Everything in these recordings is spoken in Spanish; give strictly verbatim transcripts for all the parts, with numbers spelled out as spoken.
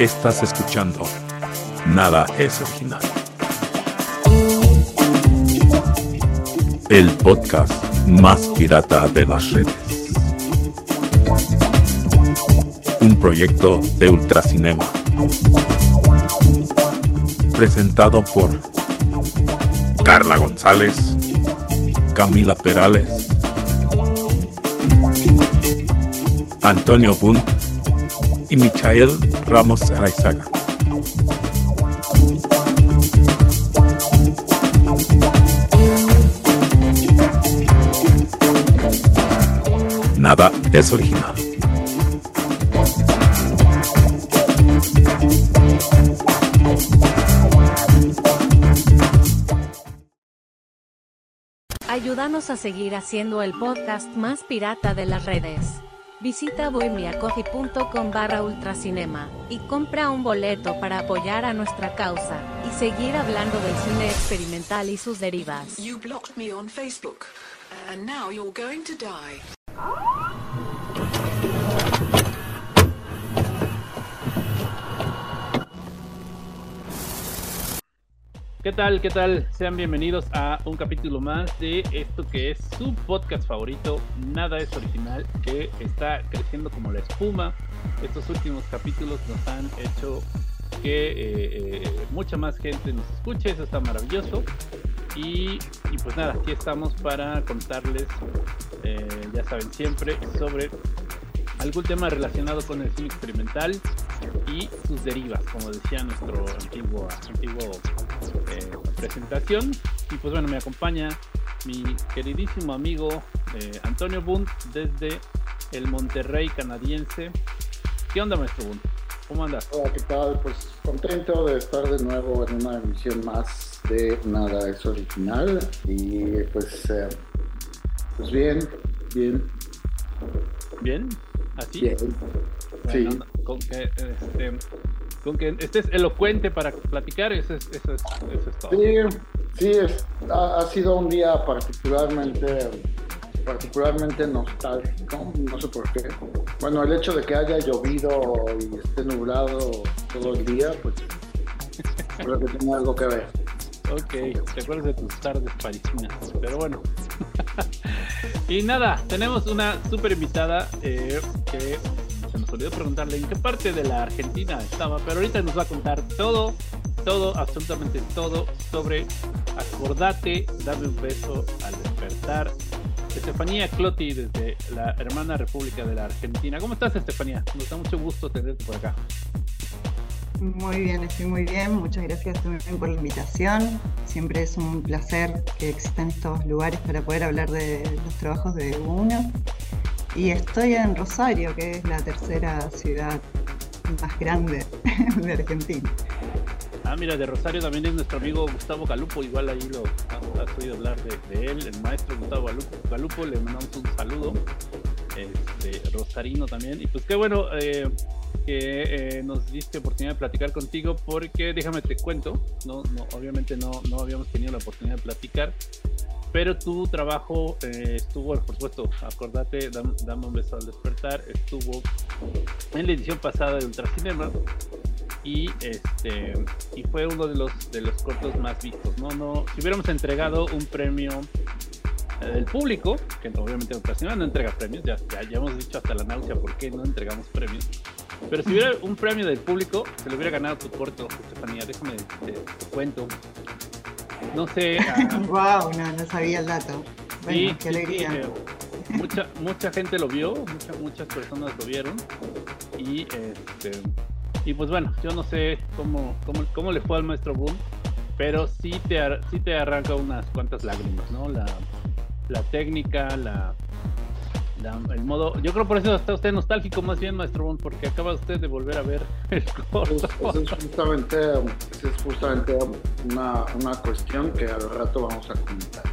Estás escuchando Nada es Original, el podcast más pirata de las redes. Un proyecto de Ultracinema, presentado por Carla González, Camila Perales, Antonio Bunt y Michael Ramos Araizaga. Nada es original. Ayúdanos a seguir haciendo el podcast más pirata de las redes. Visita bohemiacoffee.com barra ultracinema y compra un boleto para apoyar a nuestra causa y seguir hablando del cine experimental y sus derivas. You blocked me on Facebook, and now you're going to die. ¿Qué tal? ¿Qué tal? Sean bienvenidos a un capítulo más de esto que es su podcast favorito, Nada es Original, que está creciendo como la espuma. Estos últimos capítulos nos han hecho que eh, eh, mucha más gente nos escuche, eso está maravilloso. Y, y pues nada, aquí estamos para contarles, eh, ya saben siempre, sobre algún tema relacionado con el cine experimental y sus derivas, como decía nuestro antiguo, antiguo eh, presentación. Y pues bueno, me acompaña mi queridísimo amigo eh, Antonio Bunt desde el Monterrey canadiense. ¿Qué onda, maestro Bunt? ¿Cómo andas? Hola, ¿qué tal? Pues contento de estar de nuevo en una emisión más de Nada es Original. Y pues, eh, pues bien, bien. ¿Bien? ¿Así? Bien. Bueno, Sí. Con que, este, con que estés elocuente para platicar, eso es, eso es, eso es todo. Sí, sí es, ha, ha sido un día particularmente, particularmente nostálgico, no sé por qué. Bueno, el hecho de que haya llovido y esté nublado todo el día, pues creo que tiene algo que ver. Ok, te acuerdas de tus tardes parisinas, pero bueno. Y nada, tenemos una súper invitada eh, que se nos olvidó preguntarle en qué parte de la Argentina estaba, pero ahorita nos va a contar todo, todo, absolutamente todo sobre Acordate, dame un beso al despertar. Estefanía Clotti desde la hermana República de la Argentina. ¿Cómo estás, Estefanía? Nos da mucho gusto tenerte por acá. Muy bien, estoy muy bien. Muchas gracias también por la invitación. Siempre es un placer que existan estos lugares para poder hablar de los trabajos de uno. Y estoy en Rosario, que es la tercera ciudad más grande de Argentina. Ah, mira, de Rosario también es nuestro amigo Gustavo Galupo. Igual ahí lo has, has oído hablar de, de él, el maestro Gustavo Galupo. Galupo, le mandamos un saludo. Este, rosarino también. Y pues qué bueno eh, que eh, nos diste oportunidad de platicar contigo, porque déjame te cuento, no, no, obviamente no, no habíamos tenido la oportunidad de platicar, pero tu trabajo eh, estuvo, por supuesto, acordate, dame, dame un beso al despertar, estuvo en la edición pasada de Ultracinema y este y fue uno de los de los cortos más vistos. No, no, si hubiéramos entregado un premio del público, que obviamente Ultracinema no entrega premios, ya, ya, ya hemos dicho hasta la náusea por qué no entregamos premios, pero si hubiera un premio del público, se lo hubiera ganado tu corto, Estefanía. Déjame te, te cuento. No sé. Uh, wow, no, no sabía el dato. Bueno, sí, qué alegría. Sí, eh, mucha, mucha gente lo vio, mucha, muchas personas lo vieron y este y pues bueno, yo no sé cómo, cómo, cómo le fue al maestro Boom, pero sí te, sí te arranca unas cuantas lágrimas, ¿no? La, la técnica, la, la, el modo. Yo creo por eso está usted nostálgico más bien, maestro Boom, porque acaba usted de volver a ver el corto. Eso es justamente, eso es justamente una, una cuestión que al rato vamos a comentar.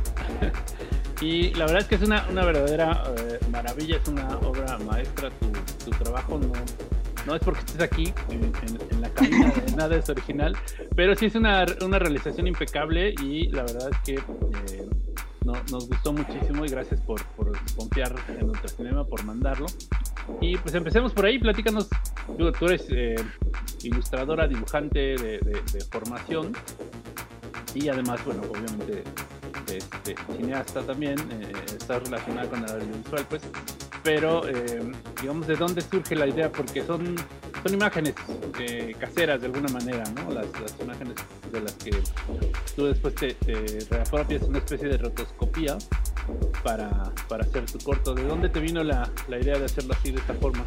Y la verdad es que es una, una verdadera eh, maravilla, es una obra maestra tu, tu trabajo, no, no es porque estés aquí en, en, en la cabina de Nada es Original, pero sí es una, una realización impecable y la verdad es que eh, no, nos gustó muchísimo y gracias por, por confiar en Ultracinema, por mandarlo. Y pues empecemos por ahí, platícanos, tú, tú eres eh, ilustradora, dibujante de, de, de formación y además, bueno, obviamente este, cineasta también, eh, está relacionada con el audiovisual, pues, pero eh, digamos, ¿de dónde surge la idea? Porque son, son imágenes eh, caseras de alguna manera, ¿no? Las, las imágenes de las que tú después te, te reapropias una especie de rotoscopía para, para hacer tu corto. ¿De dónde te vino la, la idea de hacerlo así, de esta forma?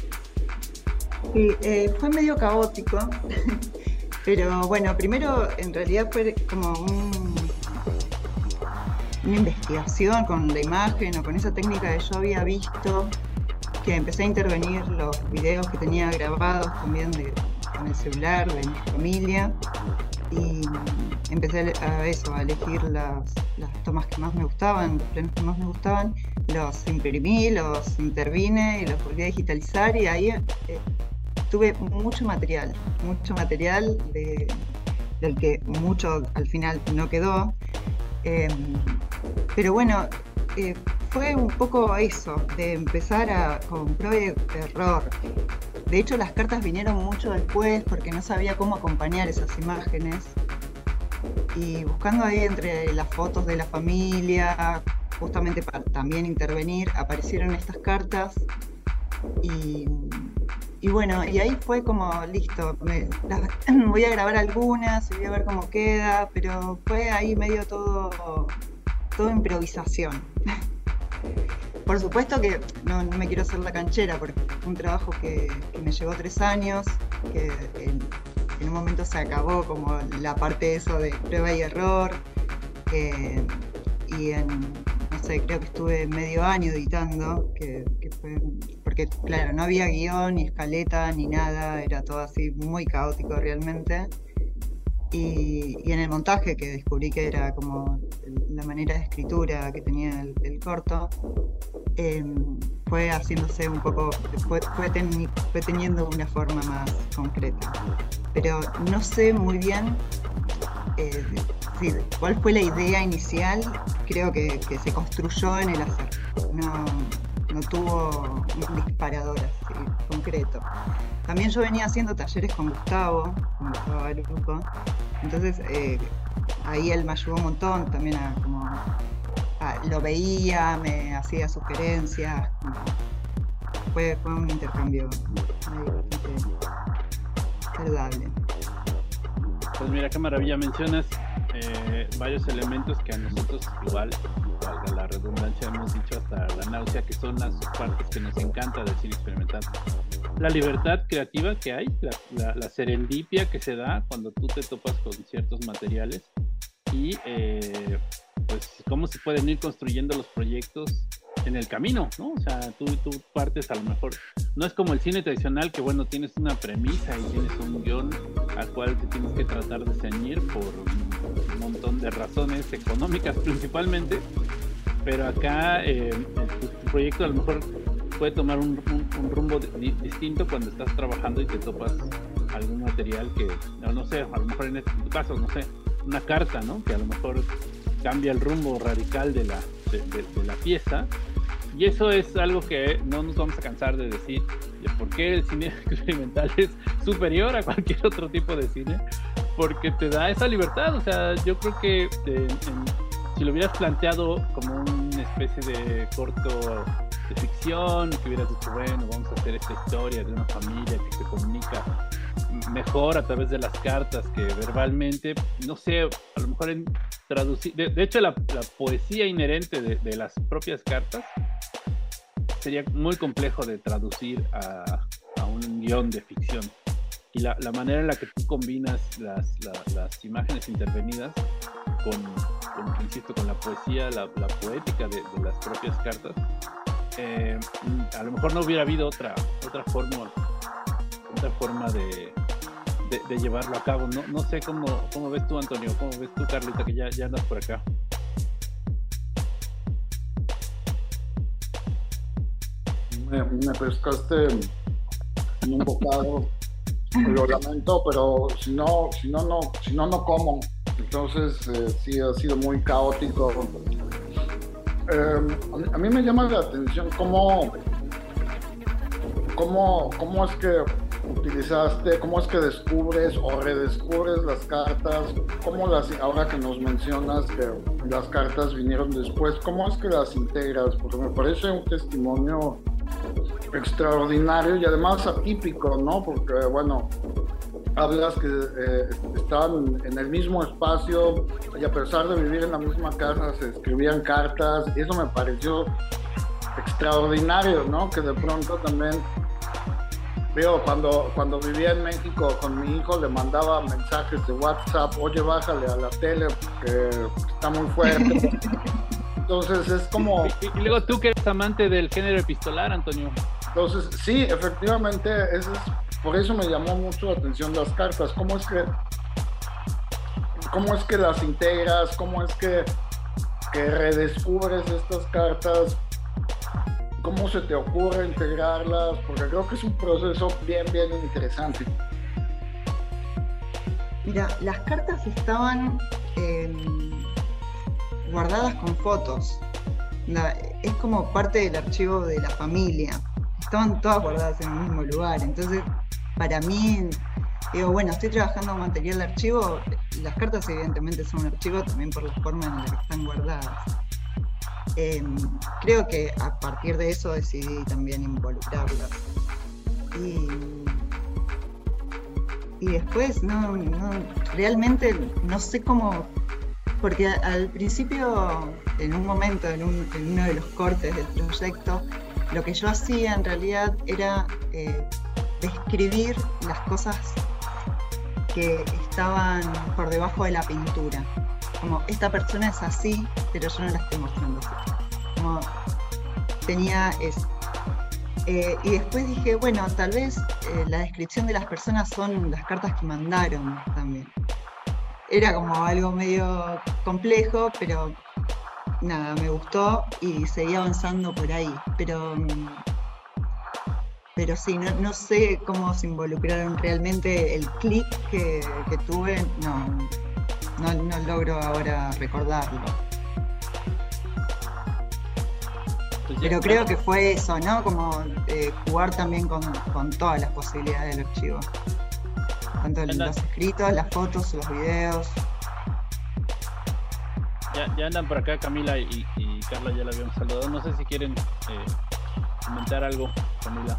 Sí, eh, fue medio caótico, pero bueno, primero en realidad fue como un, una investigación con la imagen o con esa técnica que yo había visto, que empecé a intervenir los videos que tenía grabados también de, con el celular de mi familia y empecé a eso, a elegir las, las tomas que más me gustaban, los planos que más me gustaban, los imprimí, los intervine y los volví a digitalizar y ahí eh, tuve mucho material, mucho material de, del que mucho al final no quedó, eh, pero bueno, eh, fue un poco eso, de empezar a, con prueba y error. De hecho las cartas vinieron mucho después porque no sabía cómo acompañar esas imágenes y buscando ahí entre las fotos de la familia, justamente para también intervenir, aparecieron estas cartas y... Y bueno, y ahí fue como, listo, me, las, voy a grabar algunas y voy a ver cómo queda, pero fue ahí medio todo, todo improvisación. Por supuesto que no, no me quiero hacer la canchera, porque fue un trabajo que, que me llevó tres años, que en, en un momento se acabó como la parte eso de prueba y error, eh, y en, no sé, creo que estuve medio año editando, que, que fue... porque claro, no había guión, ni escaleta, ni nada, era todo así muy caótico realmente. Y, y en el montaje, que descubrí que era como la manera de escritura que tenía el, el corto, eh, fue haciéndose un poco, fue, fue, ten, fue teniendo una forma más concreta. Pero no sé muy bien eh, sí, cuál fue la idea inicial, creo que, que se construyó en el hacer. No, no tuvo un disparador así concreto. También yo venía haciendo talleres con Gustavo, con Gustavo Galupo, entonces eh, ahí él me ayudó un montón también a como a, lo veía, me hacía sugerencias, fue, fue un intercambio ahí bastante saludable. Pues mira qué maravilla, mencionas eh, varios elementos que a nosotros igual, valga la redundancia, hemos dicho hasta la náusea, que son las partes que nos encanta del cine experimental. La libertad creativa que hay, la, la, la serendipia que se da cuando tú te topas con ciertos materiales y eh, pues cómo se pueden ir construyendo los proyectos en el camino, ¿no? O sea, tú, tú partes a lo mejor, no es como el cine tradicional que bueno, tienes una premisa y tienes un guión al cual te tienes que tratar de ceñir por un montón de razones económicas principalmente, pero acá eh, tu, tu proyecto a lo mejor puede tomar un, un, un rumbo di, distinto cuando estás trabajando y te topas algún material que, no, no sé, a lo mejor en, este, en tu caso, no sé, una carta, ¿no? Que a lo mejor cambia el rumbo radical de la, de, de, de la pieza. Y eso es algo que no nos vamos a cansar de decir, de por qué el cine experimental es superior a cualquier otro tipo de cine, porque te da esa libertad. O sea, yo creo que eh, en, si lo hubieras planteado como una especie de corto de ficción, que hubieras dicho, bueno, vamos a hacer esta historia de una familia que se comunica mejor a través de las cartas que verbalmente, no sé, a lo mejor en traducir, de, de hecho la, la poesía inherente de, de las propias cartas sería muy complejo de traducir a, a un guión de ficción, y la, la manera en la que tú combinas las, la, las imágenes intervenidas con, con, insisto, con la poesía, la, la poética de, de las propias cartas, eh, a lo mejor no hubiera habido otra, otra forma otra forma de, de, de llevarlo a cabo. No, no sé cómo, cómo ves tú, Antonio, cómo ves tú, Carlita, que ya, ya andas por acá. Me, me pescaste en un bocado, lo lamento, pero si no, si no, no, si no, no como. Entonces eh, sí ha sido muy caótico. Eh, a, a mí me llama la atención cómo, cómo, cómo es que utilizaste, cómo es que descubres o redescubres las cartas, cómo las, ahora que nos mencionas que las cartas vinieron después, cómo es que las integras, porque me parece un testimonio extraordinario y además atípico, ¿no? Porque, bueno, hablas que eh, estaban en el mismo espacio y a pesar de vivir en la misma casa se escribían cartas, y eso me pareció extraordinario, ¿no? Que de pronto también, digo, cuando, cuando vivía en México con mi hijo le mandaba mensajes de WhatsApp, oye, bájale a la tele porque está muy fuerte. Entonces es como... Y, y luego tú que eres amante del género epistolar, Antonio. Entonces, sí, efectivamente, eso es, por eso me llamó mucho la atención las cartas. ¿Cómo es que, cómo es que las integras? ¿Cómo es que, que redescubres estas cartas? ¿Cómo se te ocurre integrarlas? Porque creo que es un proceso bien, bien interesante. Mira, las cartas estaban eh, guardadas con fotos. La, es como parte del archivo de la familia. Estaban todas guardadas en el mismo lugar. Entonces, para mí, digo, bueno, estoy trabajando con material de archivo. Las cartas evidentemente son un archivo también por la forma en la que están guardadas. Eh, creo que a partir de eso decidí también involucrarlas. Y, y después, no, no, realmente no sé cómo, porque al principio, en un momento, en, un, en uno de los cortes del proyecto, lo que yo hacía en realidad era eh, describir las cosas que estaban por debajo de la pintura. Como, esta persona es así, pero yo no la estoy mostrando así. Como, tenía eso. Eh, y después dije, bueno, tal vez eh, la descripción de las personas son las cartas que mandaron también. Era como algo medio complejo, pero nada, me gustó y seguí avanzando por ahí. Pero, pero sí, no, no sé cómo se involucraron realmente. El clic que, que tuve, no, no, no logro ahora recordarlo. Pero creo que fue eso, ¿no? Como eh, jugar también con, con todas las posibilidades del archivo. Tanto los escritos, las fotos, los videos. Ya, ya andan por acá Camila y, y Carla, ya la habíamos saludado. No sé si quieren eh, comentar algo, Camila.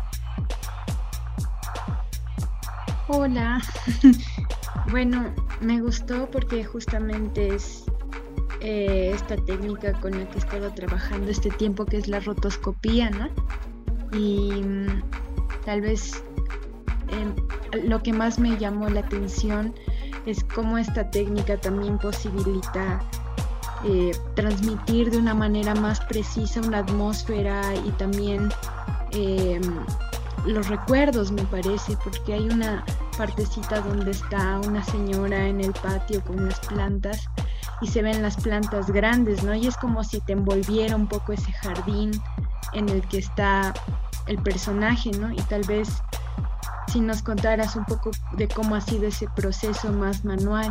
Hola. Bueno, me gustó porque justamente es eh, esta técnica con la que he estado trabajando este tiempo, que es la rotoscopía, ¿no? Y mm, tal vez eh, lo que más me llamó la atención es cómo esta técnica también posibilita eh, transmitir de una manera más precisa una atmósfera y también eh, los recuerdos, me parece, porque hay una partecita donde está una señora en el patio con unas plantas y se ven las plantas grandes, ¿no? Y es como si te envolviera un poco ese jardín en el que está el personaje, ¿no? Y tal vez si nos contaras un poco de cómo ha sido ese proceso más manual.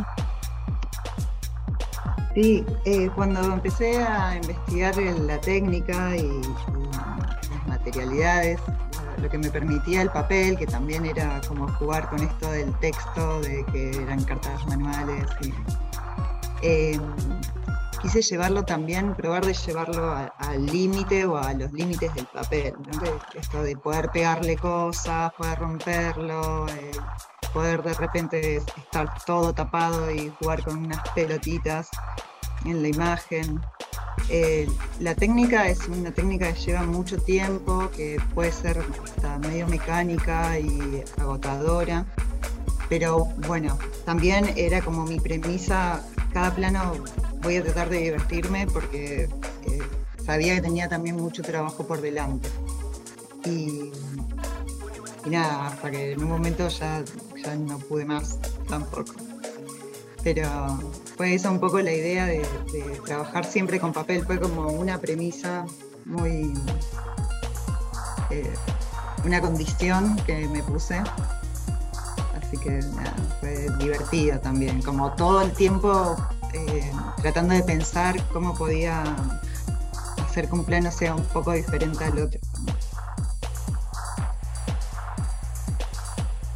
Sí, eh, cuando empecé a investigar la técnica y, y las materialidades, lo que me permitía el papel, que también era como jugar con esto del texto, de que eran cartas manuales. Y, eh, quise llevarlo también, probar de llevarlo al límite o a los límites del papel, ¿no? Esto de poder pegarle cosas, poder romperlo, eh, poder de repente estar todo tapado y jugar con unas pelotitas en la imagen. Eh, la técnica es una técnica que lleva mucho tiempo, que puede ser hasta medio mecánica y agotadora, pero bueno, también era como mi premisa, cada plano voy a tratar de divertirme porque eh, sabía que tenía también mucho trabajo por delante. Y, y nada, hasta que en un momento ya, ya no pude más tampoco. Pero fue esa un poco la idea de, de trabajar siempre con papel, fue como una premisa muy... Eh, una condición que me puse. Así que nada, fue divertido también, como todo el tiempo eh, tratando de pensar cómo podía hacer que un plano sea un poco diferente al otro.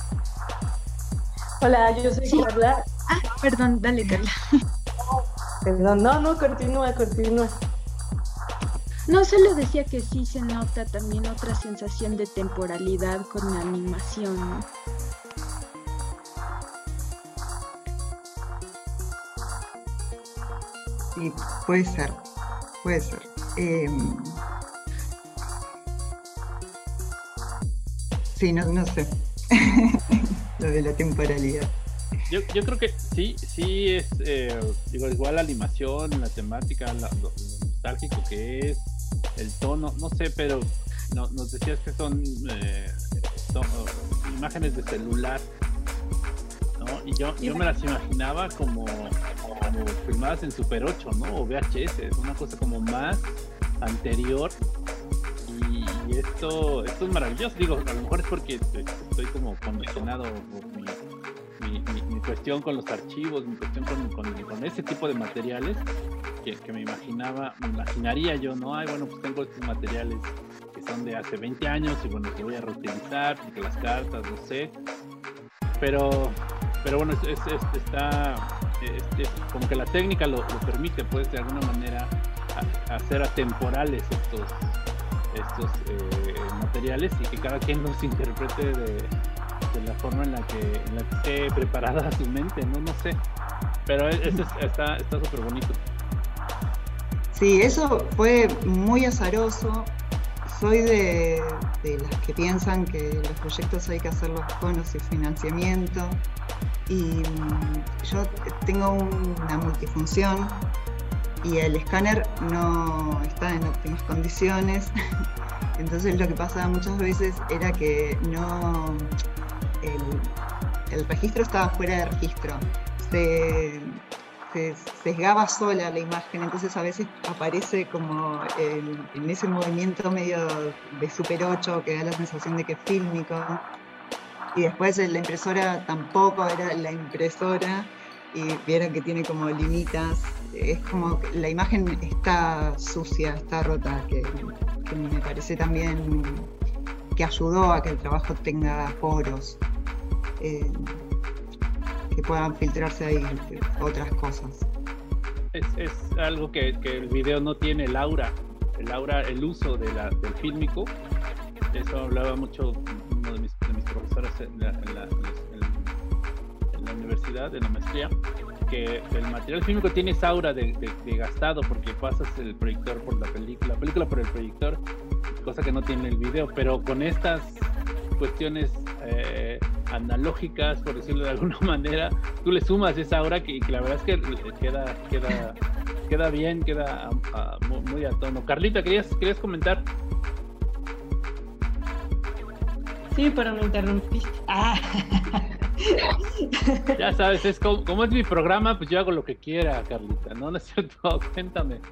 Hola, yo soy Sí. Carla. Ah, perdón, dale, Carla. Perdón, no, no, continúa, continúa. No, solo decía que sí se nota también otra sensación de temporalidad con la animación, ¿no? Sí, puede ser, puede ser. Eh, sí, no, no sé. Lo de la temporalidad. Yo, yo creo que sí, sí es, eh, digo, igual la animación, la temática, la, lo, lo nostálgico que es, el tono, no sé, pero no, nos decías que son, eh, son uh, imágenes de celular, ¿no? Y yo, yo me las imaginaba como, como filmadas en Super ocho, ¿no? O V H S, es una cosa como más anterior. Y, y esto, esto es maravilloso, digo, a lo mejor es porque estoy, estoy como condicionado por mi, mi, mi, mi cuestión con los archivos, mi cuestión con, con, con ese tipo de materiales que, que me imaginaba, me imaginaría yo, ¿no? Ay, bueno, pues tengo estos materiales que son de hace veinte años y bueno, que voy a reutilizar, porque las cartas, no sé, pero, pero bueno, es, es, es, está, es, es, como que la técnica lo, lo permite, pues, de alguna manera a, hacer atemporales estos estos eh, materiales y que cada quien los interprete de, de la forma en la que en la que esté preparada su mente, no no sé, pero eso está está súper bonito. Sí, eso fue muy azaroso. Soy de, de las que piensan que los proyectos hay que hacerlos con o sin financiamiento, y yo tengo una multifunción y el escáner no está en óptimas condiciones. Entonces lo que pasaba muchas veces era que no el, el registro estaba fuera de registro, se, se sesgaba sola la imagen, entonces a veces aparece como el, en ese movimiento medio de Super ocho que da la sensación de que es fílmico, y después la impresora tampoco era la impresora y vieron que tiene como limitas, es como que la imagen está sucia, está rota, que, que me parece también que ayudó a que el trabajo tenga poros, eh, que puedan filtrarse ahí otras cosas. Es, es algo que, que el video no tiene, el aura, el aura, el uso de la, del fílmico. Eso hablaba mucho uno de mis, de mis profesores en la, en la, en, en la universidad, en la maestría, que el material fílmico tiene esa aura de, de, de gastado porque pasas el proyector por la película, la película por el proyector, cosa que no tiene el video, pero con estas cuestiones eh, analógicas, por decirlo de alguna manera, tú le sumas esa aura que, que la verdad es que queda queda queda bien, queda a, a, muy, muy a tono. Carlita, ¿querías, querías comentar? Sí, pero me interrumpiste. Ah. Ya sabes, es como, como es mi programa, pues yo hago lo que quiera, Carlita, ¿no? No es cierto, cuéntame.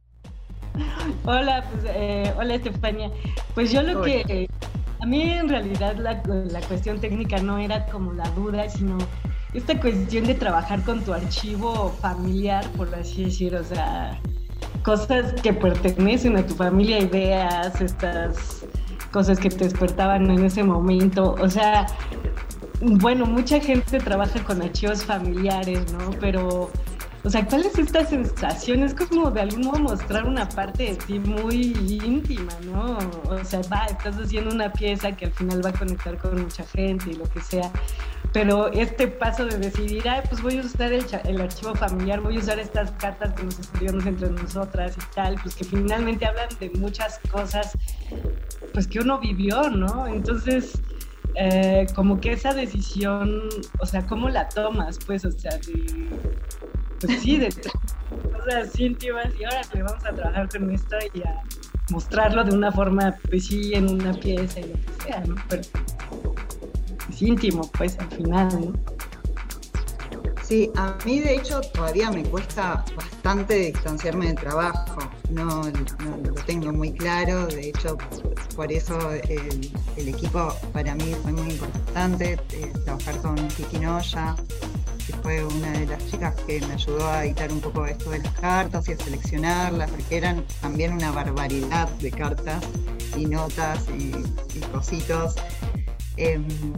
Hola, pues, eh, hola Estefania. Pues yo lo Hola. que... A mí en realidad la, la cuestión técnica no era como la duda, sino esta cuestión de trabajar con tu archivo familiar, por así decir, o sea, cosas que pertenecen a tu familia, ideas, estas cosas que te despertaban en ese momento, o sea, bueno, mucha gente trabaja con archivos familiares, ¿no? Pero, o sea, ¿cuál es esta sensación? Es como de algún modo mostrar una parte de ti muy íntima, ¿no? O sea, va, estás haciendo una pieza que al final va a conectar con mucha gente y lo que sea, pero este paso de decidir, ay, pues voy a usar el, el archivo familiar, voy a usar estas cartas que nos escribimos entre nosotras y tal, pues que finalmente hablan de muchas cosas, pues que uno vivió, ¿no? Entonces... Eh, como que esa decisión, o sea, ¿cómo la tomas? Pues, o sea, de, pues sí, de cosas íntimas y ahora le vamos a trabajar con esto y a mostrarlo de una forma, pues sí, en una pieza y lo que sea, ¿no? Pero es íntimo, pues, al final, ¿no? Sí, a mí de hecho todavía me cuesta bastante distanciarme del trabajo, no, no lo tengo muy claro, de hecho por eso el, el equipo para mí fue muy importante, eh, trabajar con Kiki Noya, que fue una de las chicas que me ayudó a editar un poco esto de las cartas y a seleccionarlas, porque eran también una barbaridad de cartas y notas y, y cositos. Eh,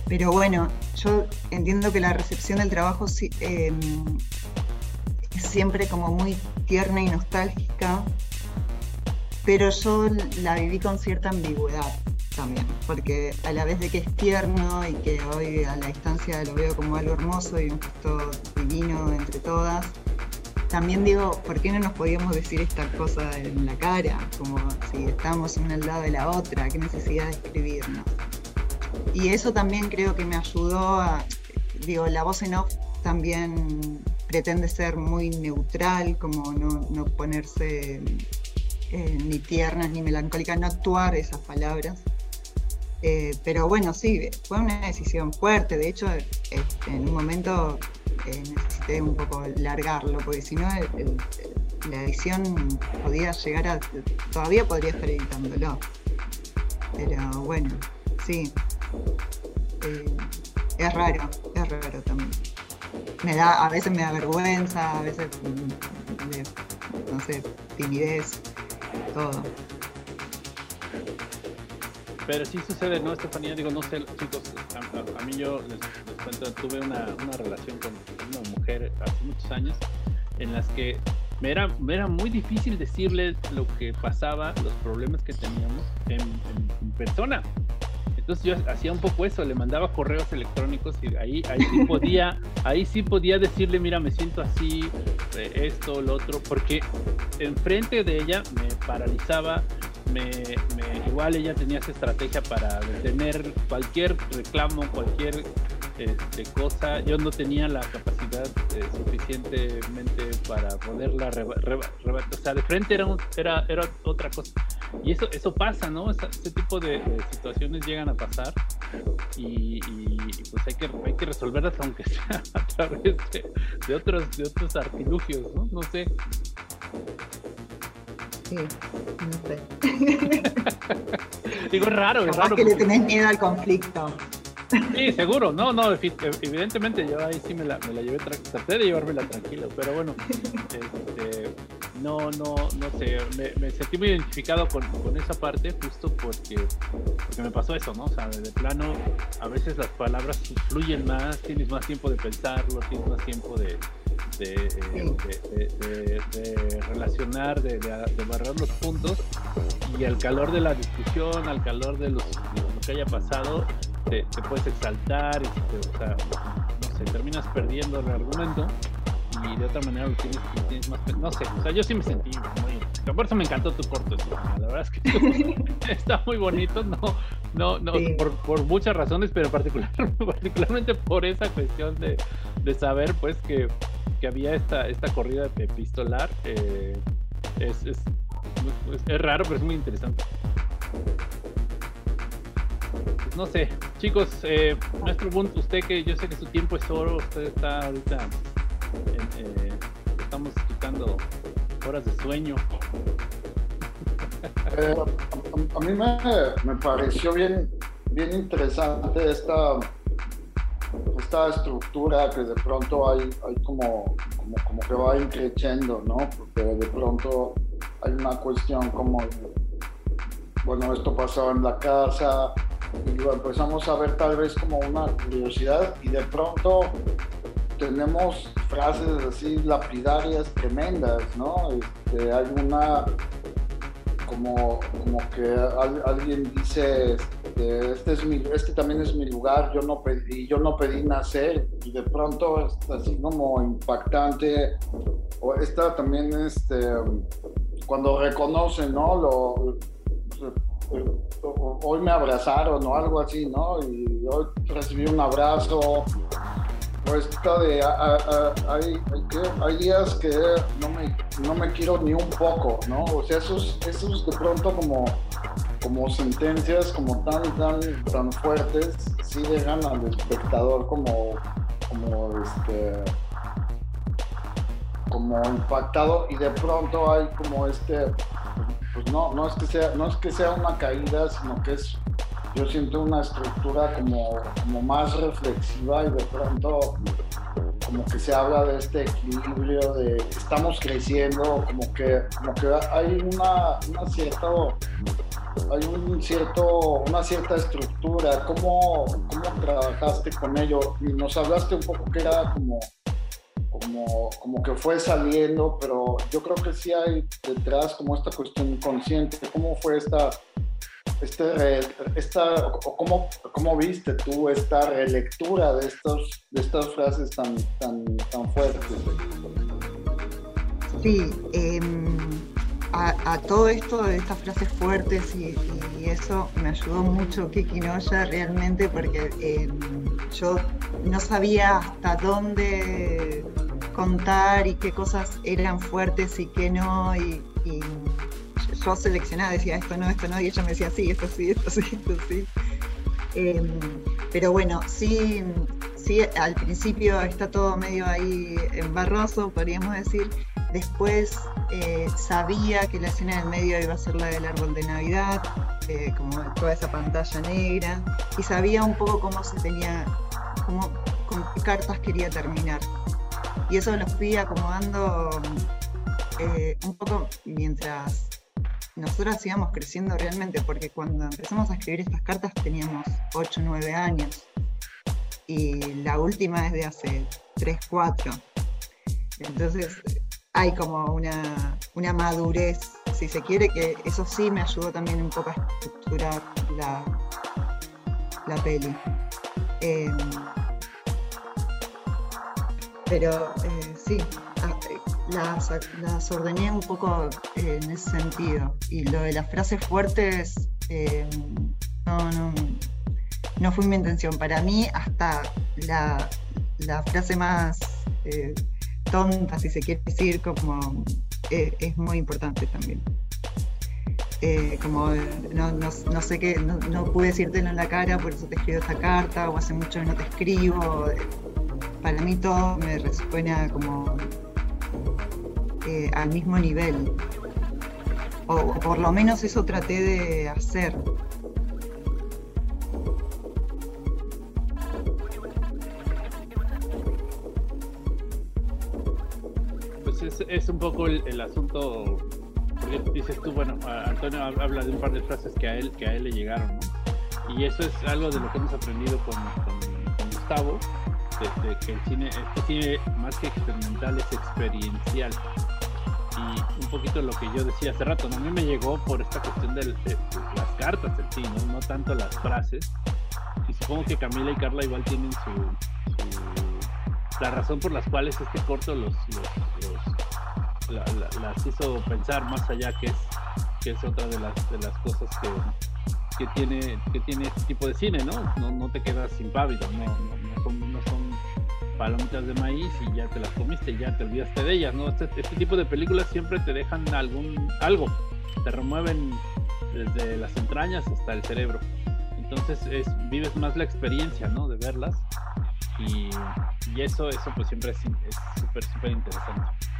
pero bueno, yo entiendo que la recepción del trabajo eh, es siempre como muy tierna y nostálgica, pero yo la viví con cierta ambigüedad también, porque a la vez de que es tierno y que hoy a la distancia lo veo como algo hermoso y un gesto divino entre todas, también digo, ¿por qué no nos podíamos decir esta cosa en la cara? Como si estábamos una al lado de la otra, qué necesidad de escribirnos. Y eso también creo que me ayudó a, digo, la voz en off también pretende ser muy neutral, como no, no ponerse eh, ni tiernas ni melancólicas, no actuar esas palabras. Eh, pero bueno, sí, fue una decisión fuerte. De hecho, eh, en un momento eh, necesité un poco largarlo, porque si no, el, el, la edición podía llegar a... Todavía podría estar editándolo. Pero bueno, sí. Eh, es raro, es raro también. Me da, a veces me da vergüenza, a veces me, no sé, timidez, todo. Pero sí sucede, ¿no, Estefanía? Digo, no sé, chicos, a, a mí yo les, les cuento, tuve una, una relación con una mujer hace muchos años en las que me era, me era muy difícil decirle lo que pasaba, los problemas que teníamos en, en, en persona. Entonces yo hacía un poco eso, le mandaba correos electrónicos y ahí, ahí sí podía, ahí sí podía decirle, mira, me siento así, esto, lo otro, porque enfrente de ella me paralizaba. Me, me, igual ella tenía esa estrategia para detener cualquier reclamo, cualquier este, cosa. Yo no tenía la capacidad eh, suficientemente para poderla rebatir. Reba, reba, o sea, de frente era, un, era, era otra cosa. Y eso, eso pasa, ¿no? Ese, ese tipo de, de situaciones llegan a pasar y, y, y pues hay que, hay que resolverlas, aunque sea a través de, de, otros, de otros artilugios, ¿no? No sé. Sí, no sé. Digo, es raro, es Capaz raro. que porque... le tenés miedo al conflicto. Sí, seguro, no, no, evidentemente yo ahí sí me la, me la llevé, tra- traté de llevármela tranquilo, pero bueno, este, no, no, no sé, me, me sentí muy identificado con, con esa parte justo porque, porque me pasó eso, ¿no? O sea, de plano, a veces las palabras fluyen más, tienes más tiempo de pensarlo, tienes más tiempo de... De, de, de, de, de relacionar, de, de, de barrer los puntos, y al calor de la discusión, al calor de, los, de lo que haya pasado, te, te puedes exaltar y te, o sea, no sé, terminas perdiendo el argumento y de otra manera lo tienes, lo tienes más, no sé, o sea, yo sí me sentí muy, por eso me encantó tu corto, la verdad es que está muy bonito, no, no, no, sí. por, por muchas razones, pero particular, particularmente por esa cuestión de, de saber pues que que había esta, esta corrida epistolar, eh, es, es, es, es raro, pero es muy interesante. Pues no sé, chicos, eh, maestro Bunt, usted que yo sé que su tiempo es oro, usted está ahorita, en, eh, estamos quitando horas de sueño. Eh, a, a mí me, me pareció bien, bien interesante esta... esta estructura que de pronto hay, hay como, como, como que va increciendo, ¿no? Porque de pronto hay una cuestión como, bueno, esto pasaba en la casa, y lo empezamos a ver tal vez como una curiosidad, y de pronto tenemos frases así lapidarias tremendas, ¿no? Este, hay una... Como, como que al, alguien dice, este, este, es mi, este también es mi lugar, yo no pedí, yo no pedí nacer, y de pronto es así como impactante. O esta también, este, cuando reconocen, ¿no? Lo, hoy me abrazaron o algo así, ¿no? Y hoy recibí un abrazo. Pues está de, a, a, a, hay, hay días que no me, no me quiero ni un poco, ¿no? O sea, esos, esos de pronto como, como sentencias como tan, tan, tan fuertes, sí dejan al espectador como, como, este, como impactado, y de pronto hay como este, pues no, no es que sea, no es que sea una caída, sino que es, yo siento una estructura como, como más reflexiva, y de pronto como que se habla de este equilibrio de estamos creciendo, como que, como que hay una, una cierta hay un cierto, una cierta estructura. ¿Cómo, cómo trabajaste con ello? Y nos hablaste un poco que era como, como, como que fue saliendo, pero yo creo que sí hay detrás como esta cuestión inconsciente. ¿Cómo fue esta, este, esta o cómo, cómo viste tú esta relectura de, estos, de estas frases tan, tan, tan fuertes? Sí, eh, a, a todo esto de estas frases fuertes y, y eso me ayudó mucho Kiki Noya realmente, porque eh, yo no sabía hasta dónde contar y qué cosas eran fuertes y qué no, y, y yo seleccionaba, decía esto no, esto no, y ella me decía sí, esto sí, esto sí, esto sí. Eh, pero bueno, sí, sí, al principio está todo medio ahí embarroso, podríamos decir. Después eh, sabía que la escena del medio iba a ser la del árbol de Navidad, eh, como toda esa pantalla negra, y sabía un poco cómo se tenía, cómo, con qué cartas quería terminar. Y eso lo fui acomodando eh, un poco mientras nosotros íbamos creciendo realmente, porque cuando empezamos a escribir estas cartas teníamos ocho o nueve años, y la última es de hace tres, cuatro. Entonces hay como una, una madurez, si se quiere, que eso sí me ayudó también un poco a estructurar la, la peli. Eh, pero eh, sí, las, las ordené un poco eh, en ese sentido. Y lo de las frases fuertes, eh, no, no, no fue mi intención. Para mí, hasta la, la frase más eh, tonta, si se quiere decir, como eh, es muy importante también. Eh, como no, no, no sé qué, no, no pude decírtelo en la cara, por eso te escribo esta carta, o hace mucho que no te escribo. Para mí todo me resuena como eh, al mismo nivel, o, o por lo menos eso traté de hacer. Pues es, es un poco el, el asunto, porque dices tú, bueno, Antonio habla de un par de frases que a él, que a él le llegaron, ¿no? Y eso es algo de lo que hemos aprendido con, con, con Gustavo, de, de que el cine, este cine más que experimental es experiencial. Y un poquito lo que yo decía hace rato, ¿no? A mí me llegó por esta cuestión de, de, de las cartas en sí, ¿no? No tanto las frases. Y supongo que Camila y Carla igual tienen su, su la razón por las cuales este corto los, los, los la, la, las hizo pensar más allá, que es que es otra de las de las cosas que, que tiene que tiene este tipo de cine, ¿no? No, no te quedas impávido, no, no, no son, no son palomitas de maíz y ya te las comiste y ya te olvidaste de ellas, ¿no? Este, este tipo de películas siempre te dejan algún algo, te remueven desde las entrañas hasta el cerebro. Entonces es, vives más la experiencia, ¿no? De verlas, y, y eso, eso pues siempre es súper, súper interesante.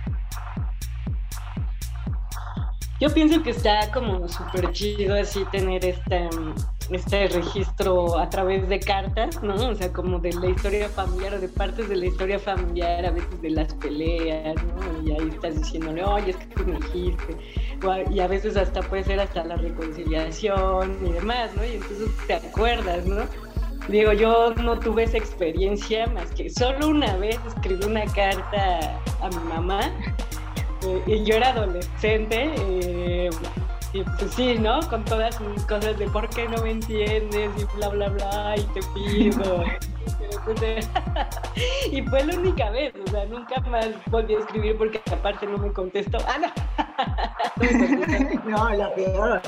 Yo pienso que está como súper chido así tener este, este registro a través de cartas, ¿no? O sea, como de la historia familiar o de partes de la historia familiar, a veces de las peleas, ¿no? Y ahí estás diciéndole, oye, es que tú me dijiste. Y a veces hasta puede ser hasta la reconciliación y demás, ¿no? Y entonces te acuerdas, ¿no? Digo, yo no tuve esa experiencia más que solo una vez escribí una carta a mi mamá. Eh, y yo era adolescente, eh, y pues sí, ¿no? Con todas mis cosas de por qué no me entiendes y bla, bla, bla, y te pido. Y fue la única vez, o sea, nunca más volví a escribir porque aparte no me contestó. ¡Ah, no! No, la peor.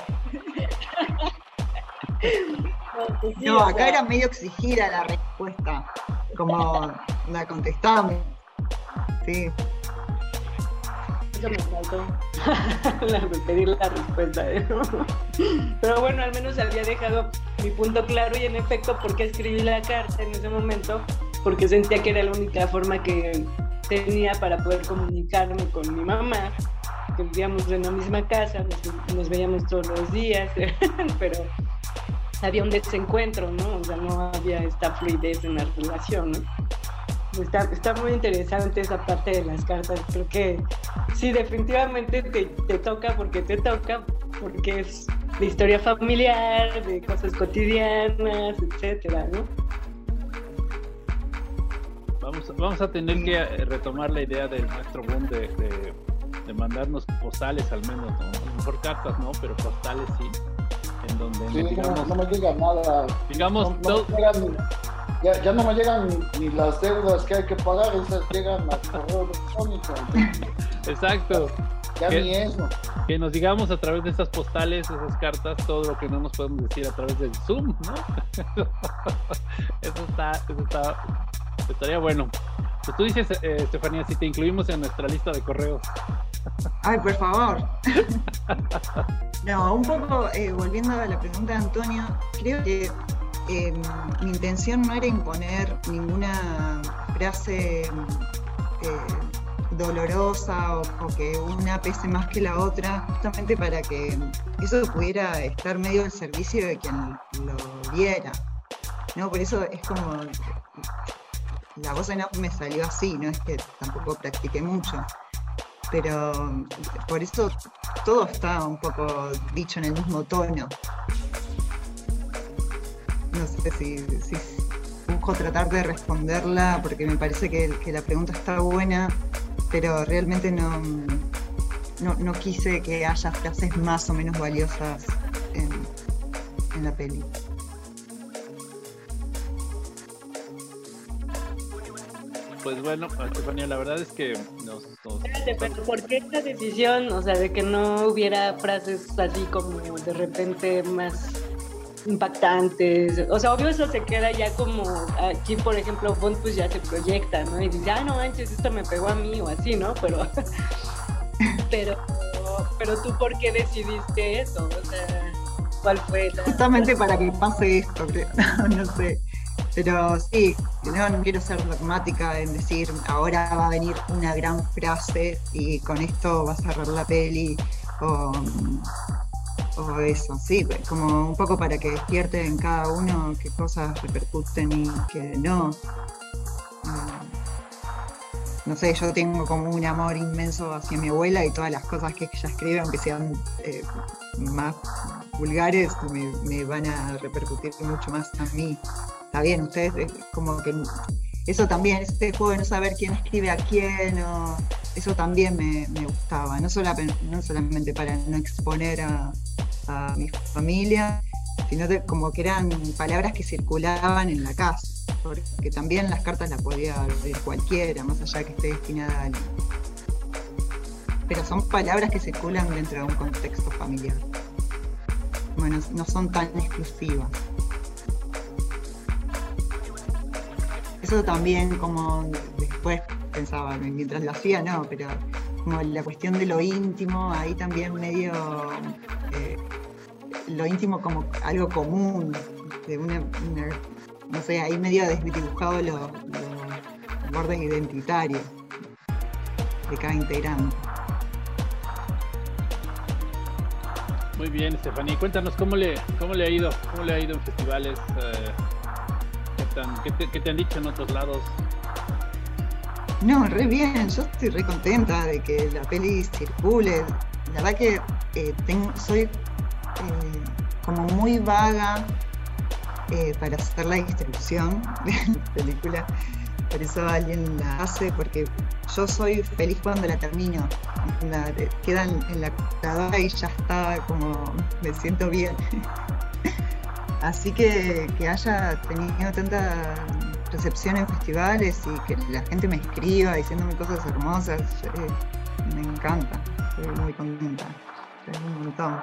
No, pues sí, no acá sea... era medio exigida la respuesta, como la contestamos. Sí. Eso me faltó, la de pedir la respuesta, ¿no? Pero bueno, al menos había dejado mi punto claro, y en efecto, ¿por qué escribí la carta en ese momento? Porque sentía que era la única forma que tenía para poder comunicarme con mi mamá, que vivíamos en la misma casa, nos, nos veíamos todos los días, pero había un desencuentro, ¿no? O sea, no había esta fluidez en la relación, ¿no? Está, está muy interesante esa parte de las cartas. Creo que sí, definitivamente te, te toca porque te toca, porque es de historia familiar, de cosas cotidianas, etcétera, ¿no? Vamos, vamos a tener que retomar la idea del maestro Boom de, de, de mandarnos postales al menos, ¿no? A lo mejor cartas no, pero postales sí, en donde Sí, digamos, no, no me llega nada. digamos No, no todo- me llegan- ya, ya no me llegan ni, ni las deudas que hay que pagar, esas llegan al correo electrónico. exacto, Ya ¿Qué? ni eso. que nos digamos a través de esas postales, esas cartas, todo lo que no nos podemos decir a través del Zoom, ¿no? Eso está, eso está, estaría bueno. Pues tú dices, eh, Estefanía, si te incluimos en nuestra lista de correos. Ay, por favor. No, un poco eh, volviendo a la pregunta de Antonio, creo que eh, mi intención no era imponer ninguna frase eh, dolorosa o, o que una pese más que la otra, justamente para que eso pudiera estar medio al servicio de quien lo viera. ¿No? Por eso es como la voz en off me salió así, no es que tampoco practiqué mucho. Pero por eso todo está un poco dicho en el mismo tono. No sé si, si busco tratar de responderla porque me parece que, que la pregunta está buena, pero realmente no, no, no quise que haya frases más o menos valiosas en, en la peli. Pues bueno, Estefanía, la verdad es que nos... nos- Espérate, pero ¿por qué esta decisión? O sea, de que no hubiera frases así como de repente más impactantes. O sea, obvio eso se queda ya como aquí, por ejemplo, Bond pues ya se proyecta, ¿no? Y dice, ah, no manches, esto me pegó a mí o así, ¿no? Pero, pero, pero tú, ¿por qué decidiste eso? O sea, ¿cuál fue la... Justamente para que pase esto, creo. No, no sé. Pero sí, no, no quiero ser dogmática en decir ahora va a venir una gran frase y con esto va a cerrar la peli o, o eso, sí, como un poco para que despierte en cada uno qué cosas repercuten y qué no. No sé, yo tengo como un amor inmenso hacia mi abuela y todas las cosas que ella escribe, aunque sean eh, más vulgares, me, me van a repercutir mucho más a mí. Está bien, ustedes eh, como que eso también, este juego de no saber quién escribe a quién, o, eso también me, me gustaba, no, sola, no solamente para no exponer a, a mi familia, sino de, como que eran palabras que circulaban en la casa, porque también las cartas las podía leer cualquiera, más allá que esté destinada a alguien. Pero son palabras que circulan dentro de un contexto familiar. Bueno, no son tan exclusivas. Eso también, como después pensaba, mientras lo hacía, no, pero como la cuestión de lo íntimo, ahí también medio, eh, lo íntimo como algo común, de una, una, no sé, ahí medio desdibujado los lo bordes identitarios de cada integrante. Muy bien, Estefanía, cuéntanos cómo le, cómo le ha ido, cómo le ha ido en festivales, eh, ¿qué, tan, qué, te, qué te han dicho en otros lados? No, re bien, yo estoy re contenta de que la peli circule. La verdad que eh, tengo, soy eh, como muy vaga eh, para hacer la distribución de la película, por eso alguien la hace, porque yo soy feliz cuando la termino, la, queda en, en la computadora y ya está, como me siento bien. Así que que haya tenido tanta recepción en festivales y que la gente me escriba diciéndome cosas hermosas, eh, me encanta, estoy muy contenta, es un montón.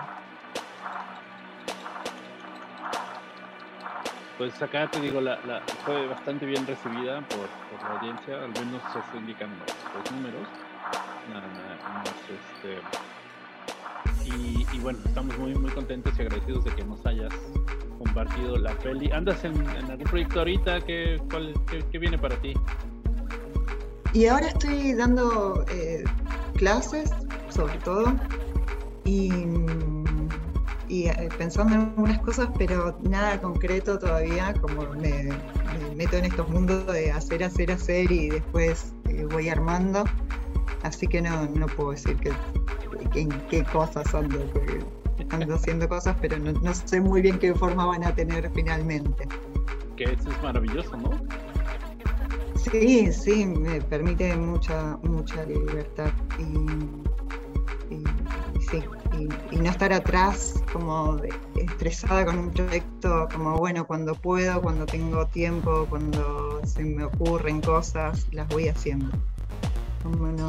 Pues acá te digo, la, la, fue bastante bien recibida por, por la audiencia, al menos eso indican los, los números. Nada, nada, más, este, y, y bueno, estamos muy muy contentos y agradecidos de que nos hayas compartido la peli. ¿Andas en, en algún proyecto ahorita? ¿Qué, cuál, qué, qué viene para ti? Y ahora estoy dando eh, clases, sobre todo, y, y eh, pensando en algunas cosas, pero nada concreto todavía, como me, me meto en estos mundos de hacer, hacer, hacer y después eh, voy armando, así que no, no puedo decir que, que, en qué cosas ando, porque ando haciendo cosas, pero no, no sé muy bien qué forma van a tener finalmente. Que eso es maravilloso, ¿no? Sí, sí, me permite mucha, mucha libertad y, y, y sí, y, y no estar atrás como de- estresada con un proyecto, como bueno, cuando puedo, cuando tengo tiempo, cuando se me ocurren cosas, las voy haciendo. Como no...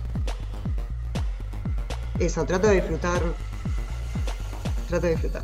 Eso, trato de disfrutar, trato de disfrutar.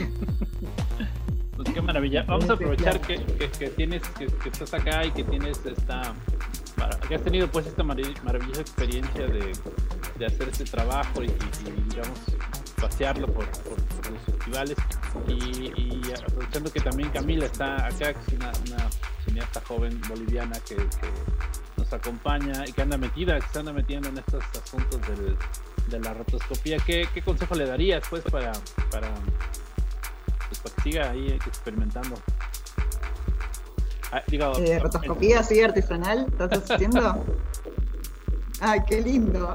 Pues qué maravilla. Vamos a aprovechar que, que, que tienes, que, que estás acá y que tienes esta, para- que has tenido pues esta marav- maravillosa experiencia de, de hacer este trabajo y, y- y, digamos pasearlo por, por- por los festivales y, y aprovechando que también Camila está acá, que es una, una cineasta joven boliviana que, que nos acompaña y que anda metida, que se anda metiendo en estos asuntos del, de la rotoscopía. ¿Qué, qué consejo le darías pues para, para pues para que siga ahí experimentando? Ah, digo, Eh, ¿Rotoscopía así artesanal estás haciendo? Ay, qué lindo.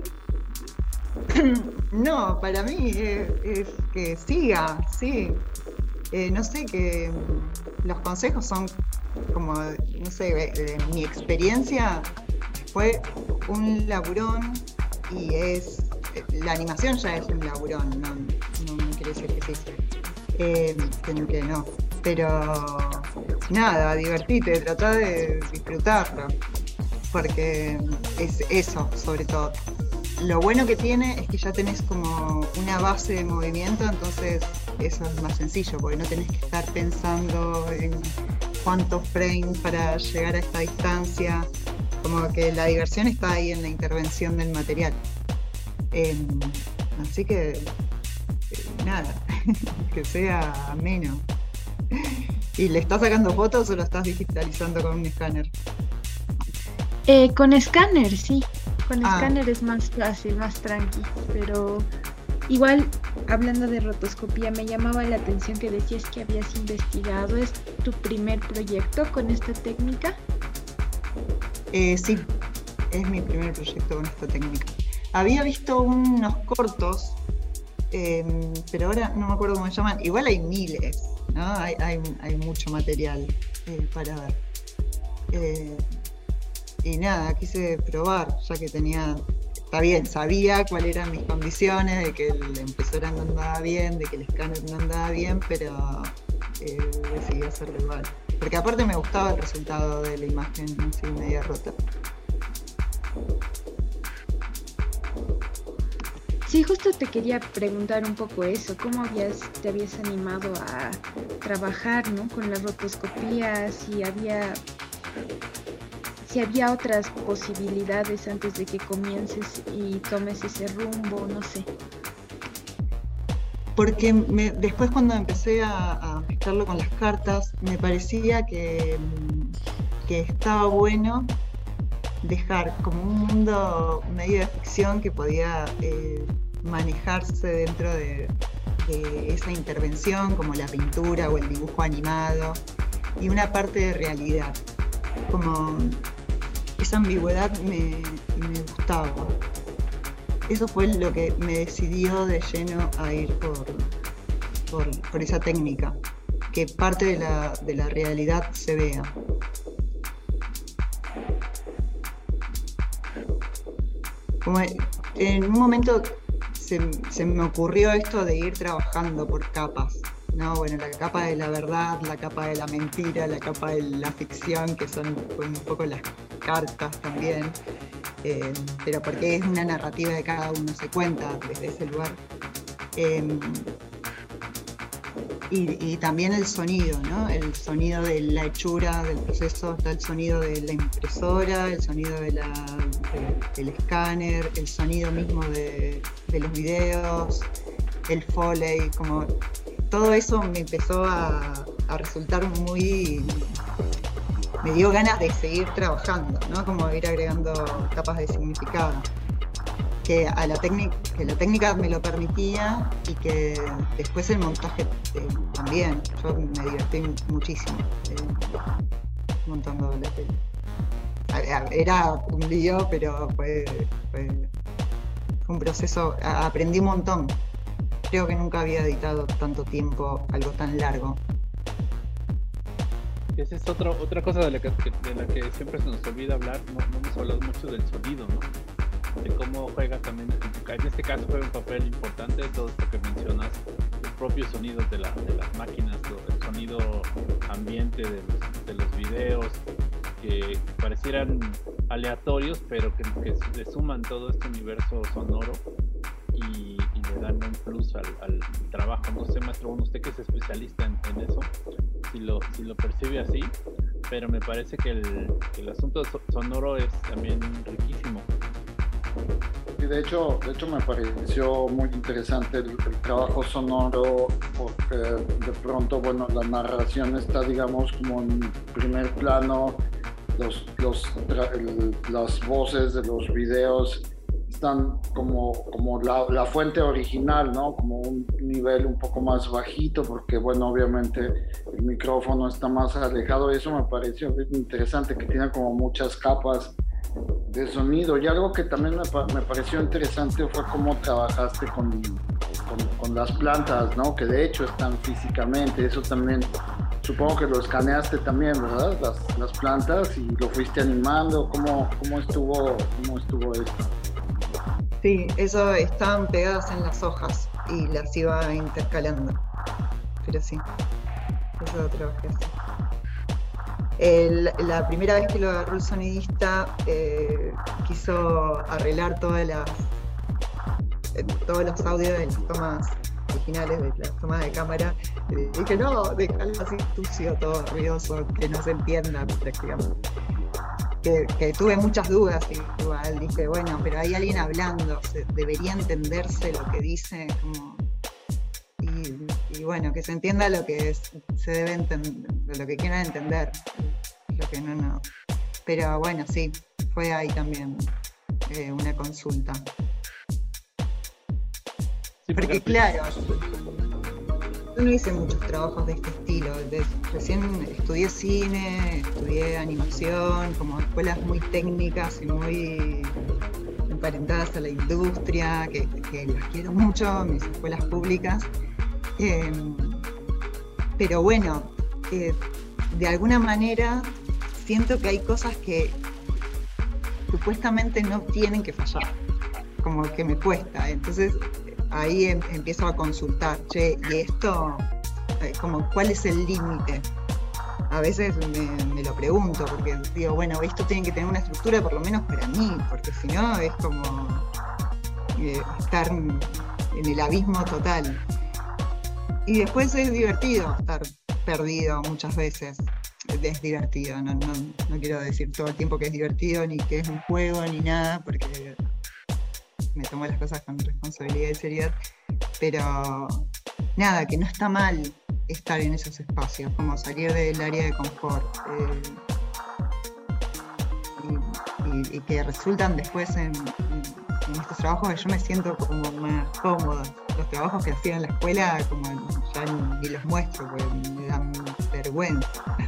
No, para mí eh, es que siga, sí. Eh, no sé, que mm, los consejos son como, no sé, eh, eh, mi experiencia fue un laburón y es, eh, la animación ya es un laburón, no, no, no quiere decir que sí, eh, que, que no, pero nada, divertite, tratá de disfrutarlo, porque es eso, sobre todo. Lo bueno que tiene es que ya tenés como una base de movimiento, entonces eso es más sencillo, porque no tenés que estar pensando en cuántos frames para llegar a esta distancia, como que la diversión está ahí en la intervención del material. Eh, así que, eh, nada, que sea ameno. ¿Y le estás sacando fotos o lo estás digitalizando con un escáner? Eh, con escáner, sí. Con Ah. escáner es más fácil, más tranqui. Pero igual, hablando de rotoscopía, me llamaba la atención que decías que habías investigado. ¿Es tu primer proyecto con esta técnica? Eh, sí, es mi primer proyecto con esta técnica. Había visto unos cortos, eh, pero ahora no me acuerdo cómo se llaman. Igual hay miles, ¿no? Hay, hay, hay mucho material eh, para ver. Eh, y nada, quise probar, ya que tenía, está bien, sabía cuáles eran mis condiciones, de que el impresora no andaba bien, de que el escáner no andaba bien, pero eh, decidí hacerlo igual. Porque aparte me gustaba el resultado de la imagen así media rota. Sí, justo te quería preguntar un poco eso, ¿cómo habías, te habías animado a trabajar, ¿no? Con la rotoscopía, si había, si había otras posibilidades antes de que comiences y tomes ese rumbo, no sé. Porque me- después cuando empecé a, a mezclarlo con las cartas, me parecía que, mm, que estaba bueno dejar como un mundo medio de ficción que podía eh, manejarse dentro de, de esa intervención, como la pintura o el dibujo animado, y una parte de realidad. Como esa ambigüedad me, me gustaba. Eso fue lo que me decidió de lleno a ir por, por, por esa técnica, que parte de la, de la realidad se vea. Como en un momento se, se me ocurrió esto de ir trabajando por capas, ¿no? Bueno, la capa de la verdad, la capa de la mentira, la capa de la ficción, que son un poco las cartas también. Eh, pero porque es una narrativa de cada uno, se cuenta desde ese lugar. Eh, y, y también el sonido, ¿no? El sonido de la hechura del proceso, está el sonido de la impresora, el sonido de la, de- del escáner, el sonido mismo de, de los videos, el foley, como todo eso me empezó a, a resultar muy... me dio ganas de seguir trabajando, ¿no? Como ir agregando capas de significado. Que a la técnica, que la técnica me lo permitía y que después el montaje eh, también. Yo me divertí muchísimo eh, montando la peli. A- a- Era un lío, pero fue, fue, fue un proceso, a- aprendí un montón. creo que nunca había editado tanto tiempo algo tan largo. Esa es otro, otra cosa de la, que, de la que siempre se nos olvida hablar. No, no hemos hablado mucho del sonido, ¿no? De cómo juega también, en este caso juega un papel importante todo esto que mencionas, los propios sonidos de, la, de las máquinas, el sonido ambiente de los, de los videos, que parecieran aleatorios, pero que, que le suman todo este universo sonoro y, y le dan un plus al, al trabajo. No sé, maestro, bueno, usted que es especialista en, en eso, si lo, si lo percibe así, pero me parece que el, que el asunto sonoro es también riquísimo. Y de hecho, de hecho me pareció muy interesante el, el trabajo sonoro, porque de pronto, bueno, la narración está, digamos, como en primer plano, los, los, el, las voces de los videos están como, como la, la fuente original, ¿no? Como un nivel un poco más bajito, porque, bueno, obviamente el micrófono está más alejado, y eso me pareció interesante, que tiene como muchas capas de sonido. Y algo que también me, me pareció interesante fue cómo trabajaste con, con, con las plantas, ¿no? Que de hecho están físicamente, eso también supongo que lo escaneaste también, ¿verdad? Las, las plantas, y lo fuiste animando. ¿Cómo, cómo estuvo, cómo estuvo esto? Sí, eso estaban pegadas en las hojas y las iba intercalando, pero sí, eso lo trabajé así. El, la primera vez que lo agarró el sonidista, eh, quiso arreglar todas las, eh, todos los audios de las tomas originales, de las tomas de cámara. Le dije, no, déjalo así sucio, todo ruidoso, que no se entienda prácticamente. Que, que tuve muchas dudas, igual dije, bueno, pero hay alguien hablando, se, debería entenderse lo que dice, como, y, y bueno, que se entienda lo que es, se debe entender, lo que quieran entender, lo que no, no. Pero bueno, sí, fue ahí también eh, una consulta. Sí, porque, porque claro, yo no hice muchos trabajos de este estilo. De, recién estudié cine, estudié animación, como escuelas muy técnicas y muy emparentadas a la industria, que, que las quiero mucho, mis escuelas públicas. Eh, pero bueno, eh, de alguna manera siento que hay cosas que supuestamente no tienen que fallar, como que me cuesta. Entonces ahí em, empiezo a consultar, che, y esto, eh, como, ¿cuál es el límite? A veces me, me lo pregunto, porque digo, bueno, esto tiene que tener una estructura por lo menos para mí, porque si no es como eh, estar en el abismo total. Y después es divertido estar perdido muchas veces. Es divertido, no, no, no quiero decir todo el tiempo que es divertido, ni que es un juego, ni nada, porque me tomo las cosas con responsabilidad y seriedad, pero nada, que no está mal estar en esos espacios, como salir del área de confort, eh, y, y, y que resultan después en, en, en estos trabajos que yo me siento como más cómoda. Los trabajos que hacía en la escuela, como ya ni los muestro, porque me dan vergüenza.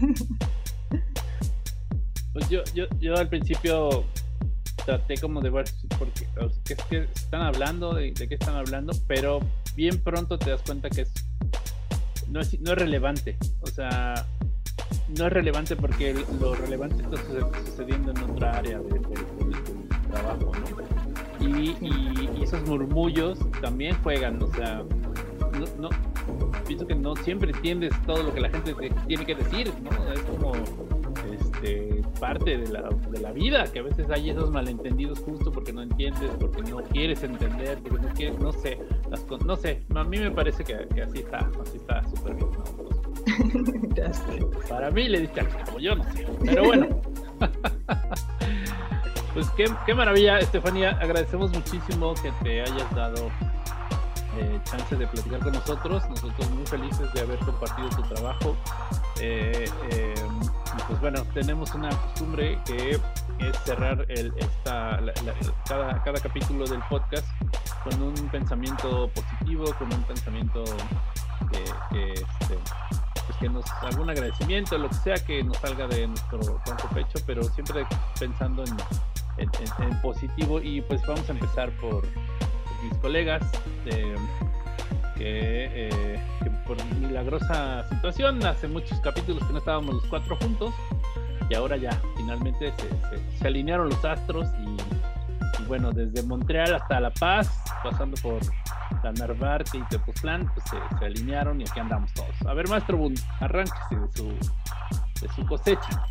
Pues yo, yo, yo al principio traté como de ver porque es que están hablando, de, de qué están hablando, pero bien pronto te das cuenta que es no es, no es relevante. O sea, no es relevante porque lo relevante está sucediendo en otra área del, del, del, del trabajo, ¿no? Y, y, y esos murmullos también juegan, o sea, no, no, pienso que no siempre entiendes todo lo que la gente te tiene que decir, ¿no? Es como este, parte de la, de la vida, que a veces hay esos malentendidos justo porque no entiendes, porque no quieres entender, porque no quieres, no sé, las cosas, no sé, a mí me parece que, que así está, así está súper bien, ¿no? Gracias. Para mí le diste al cabo, yo no sé, pero bueno. Pues qué, qué maravilla, Estefanía, agradecemos muchísimo que te hayas dado eh, chance de platicar con nosotros, nosotros muy felices de haber compartido tu trabajo. Eh, eh, pues bueno, tenemos una costumbre que es cerrar el, esta, la, la, cada, cada capítulo del podcast con un pensamiento positivo, con un pensamiento que, que, este, pues que nos algún agradecimiento, lo que sea que nos salga de nuestro ronco pecho, pero siempre pensando en En, en, en positivo. Y pues vamos a empezar por, por mis colegas, eh, que, eh, que por milagrosa situación, hace muchos capítulos que no estábamos los cuatro juntos, y ahora ya, finalmente se, se, se alinearon los astros, y, y bueno, desde Montreal hasta La Paz, pasando por la Narvarte y Tepoztlán, pues se, se alinearon y aquí andamos todos. A ver, maestro Bund, arránquese de su, de su cosecha.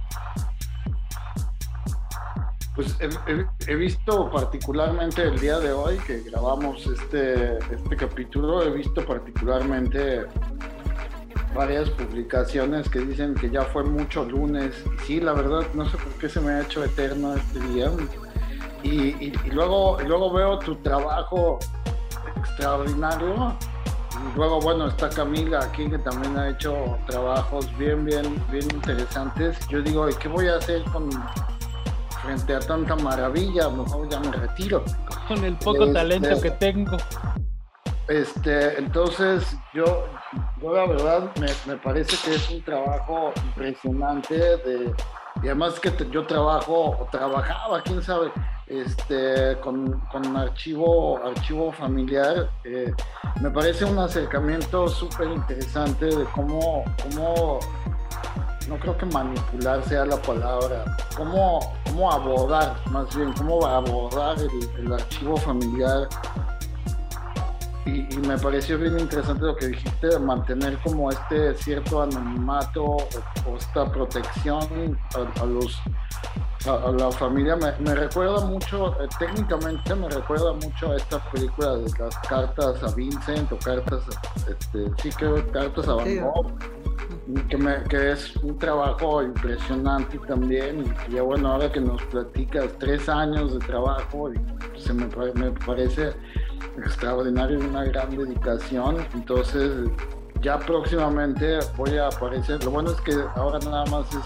Pues he, he, he visto particularmente el día de hoy que grabamos este, este capítulo, he visto particularmente varias publicaciones que dicen que ya fue mucho lunes. Y sí, la verdad, no sé por qué se me ha hecho eterno este día. Y, y, y, luego, y luego veo tu trabajo extraordinario. Y luego, bueno, está Camila aquí que también ha hecho trabajos bien, bien, bien interesantes. Yo digo, ¿y qué voy a hacer con... frente a tanta maravilla? Mejor ya me retiro. Con el poco este, talento que tengo. Este, entonces, yo, yo la verdad me, me parece que es un trabajo impresionante de, y además que te, yo trabajo, o trabajaba, quién sabe, este, con, con archivo, archivo familiar. Eh, me parece un acercamiento súper interesante de cómo, cómo no creo que manipular sea la palabra, cómo, cómo abordar, más bien, cómo abordar el, el archivo familiar. Y, y me pareció bien interesante lo que dijiste de mantener como este cierto anonimato o, o esta protección a, a los a, a la familia. Me, me recuerda mucho, eh, técnicamente me recuerda mucho a esta película de las cartas a Vincent o cartas, este, sí creo, cartas a Van Gogh. Que, me, que es un trabajo impresionante también, y ya bueno, ahora que nos platicas tres años de trabajo, y se me, me parece extraordinario y una gran dedicación. Entonces ya próximamente voy a aparecer, lo bueno es que ahora nada más es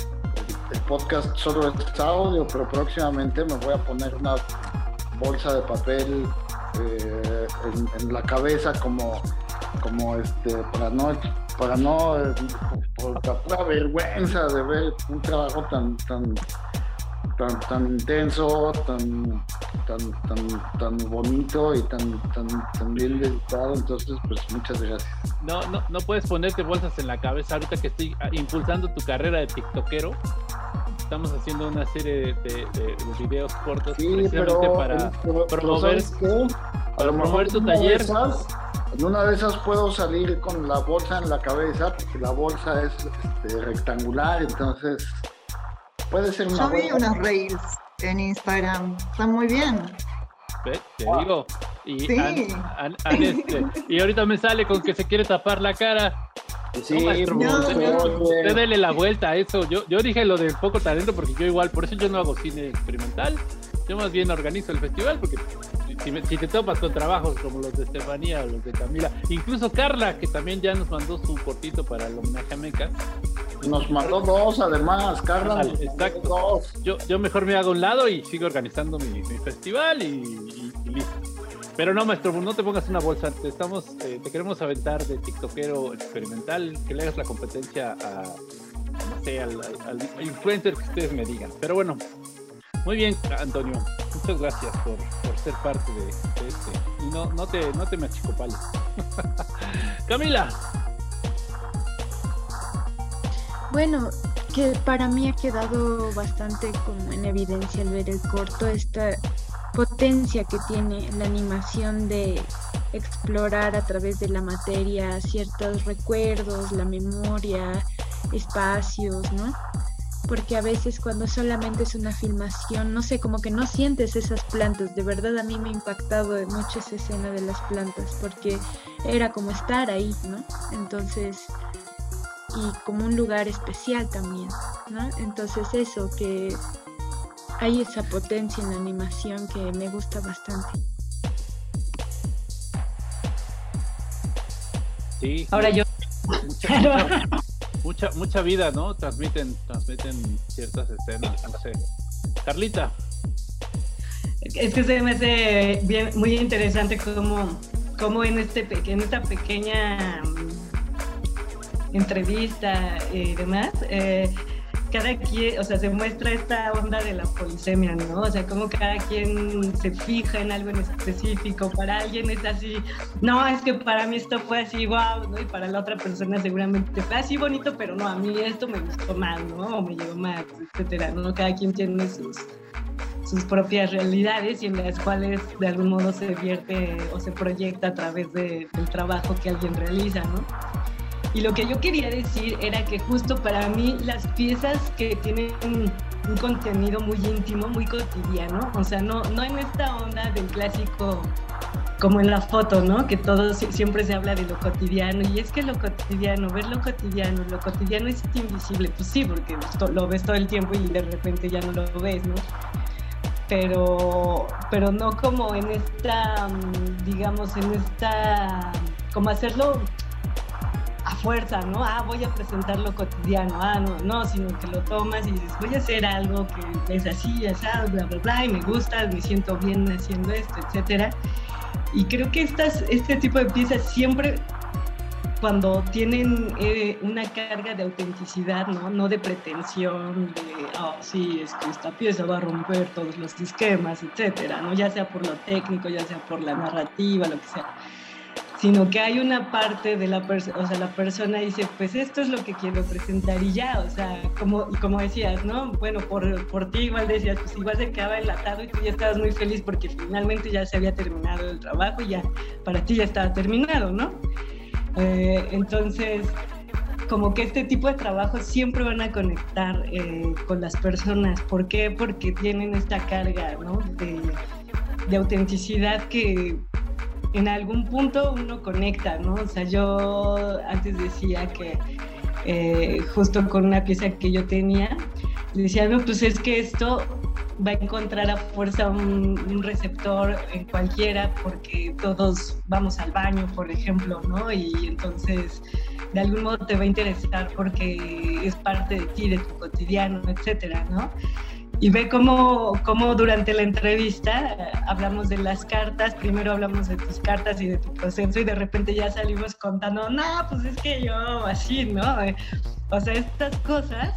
el podcast, solo es audio, pero próximamente me voy a poner una bolsa de papel eh, en, en la cabeza como, como este, para no para no, eh, por la pura vergüenza de ver un trabajo tan tan tan, tan intenso, tan tan tan tan bonito y tan tan tan bien dedicado. Entonces, pues muchas gracias. No, no, no puedes ponerte bolsas en la cabeza ahorita que estoy impulsando tu carrera de tiktokero. Estamos haciendo una serie de, de, de videos cortos, sí, precisamente pero, para pero, promover, pero para promover tu taller. Esas, en una de esas puedo salir con la bolsa en la cabeza, porque la bolsa es este, rectangular, entonces puede ser una. Yo vi unos reels en Instagram, están muy bien. ¿Ves? Te ah. digo. Y, sí. an, an, an, este, y ahorita me sale con que se quiere tapar la cara. Sí, no, maestro, no, usted, no, usted dele la vuelta a eso. Yo, yo dije lo de poco talento porque yo igual, por eso yo no hago cine experimental. Yo más bien organizo el festival porque si, me, si te topas con trabajos como los de Estefanía o los de Camila, incluso Carla, que también ya nos mandó su cortito para el homenaje a Meca. Nos mandó dos además, Carla. Vale, exacto. Dos. Yo, yo mejor me hago a un lado y sigo organizando mi, mi festival y, y, y listo. Pero no, maestro, no te pongas una bolsa. Te, estamos, eh, te queremos aventar de tiktokero experimental, que le hagas la competencia a, no sé, al, al, al influencer que ustedes me digan. Pero bueno, muy bien, Antonio. Muchas gracias por, por ser parte de, de este. Y no, no te, no te me achicopales. Camila. Bueno, que para mí ha quedado bastante como en evidencia al ver el corto esta potencia que tiene la animación de explorar a través de la materia ciertos recuerdos, la memoria, espacios, ¿no? Porque a veces cuando solamente es una filmación, no sé, como que no sientes esas plantas. De verdad a mí me ha impactado mucho esa escena de las plantas, porque era como estar ahí, ¿no? Entonces, y como un lugar especial también, ¿no? Entonces eso, que hay esa potencia en la animación que me gusta bastante. Sí. Ahora yo. Mucha, mucha, mucha, mucha vida, ¿no? Transmiten, transmiten ciertas escenas. No sé. Carlita. Es que se me hace bien, muy interesante cómo, cómo en este en esta pequeña entrevista y demás. Eh, cada quien, o sea, se muestra esta onda de la polisemia, ¿no? O sea, como cada quien se fija en algo en específico. Para alguien es así, no, es que para mí esto fue así, wow, ¿no? Y para la otra persona seguramente fue así bonito, pero no, a mí esto me gustó más, ¿no? O me llegó más, etcétera, ¿no? Cada quien tiene sus, sus propias realidades y en las cuales de algún modo se vierte o se proyecta a través de, del trabajo que alguien realiza, ¿no? Y lo que yo quería decir era que justo para mí las piezas que tienen un, un contenido muy íntimo, muy cotidiano, o sea, no, no en esta onda del clásico como en la foto, ¿no? Que todo siempre se habla de lo cotidiano, y es que lo cotidiano, ver lo cotidiano, lo cotidiano es invisible, pues sí, porque lo ves todo el tiempo y de repente ya no lo ves, ¿no? Pero, pero no como en esta, digamos, en esta, como hacerlo a fuerza, ¿no? Ah, voy a presentar lo cotidiano, ah, no, no, sino que lo tomas y dices, voy a hacer algo que es así, así, bla, bla, bla, y me gusta, me siento bien haciendo esto, etcétera. Y creo que estas, este tipo de piezas siempre, cuando tienen eh, una carga de autenticidad, ¿no? No de pretensión, de, oh, sí, es que esta pieza va a romper todos los esquemas, etcétera, ¿no? Ya sea por lo técnico, ya sea por la narrativa, lo que sea. Sino que hay una parte de la persona, o sea, la persona dice, pues esto es lo que quiero presentar y ya, o sea, como, y como decías, ¿no? Bueno, por, por ti igual decías, pues igual se quedaba enlatado y tú ya estabas muy feliz porque finalmente ya se había terminado el trabajo y ya, para ti ya estaba terminado, ¿no? Eh, entonces, como que este tipo de trabajos siempre van a conectar eh, con las personas. ¿Por qué? Porque tienen esta carga, ¿no? De, de autenticidad que en algún punto uno conecta, ¿no? O sea, yo antes decía que eh, justo con una pieza que yo tenía, decía, no, pues es que esto va a encontrar a fuerza un, un receptor en cualquiera porque todos vamos al baño, por ejemplo, ¿no? Y entonces de algún modo te va a interesar porque es parte de ti, de tu cotidiano, etcétera, ¿no? Y ve cómo, cómo durante la entrevista eh, hablamos de las cartas, primero hablamos de tus cartas y de tu proceso y de repente ya salimos contando, no, pues es que yo así, ¿no? Eh, o sea, estas cosas,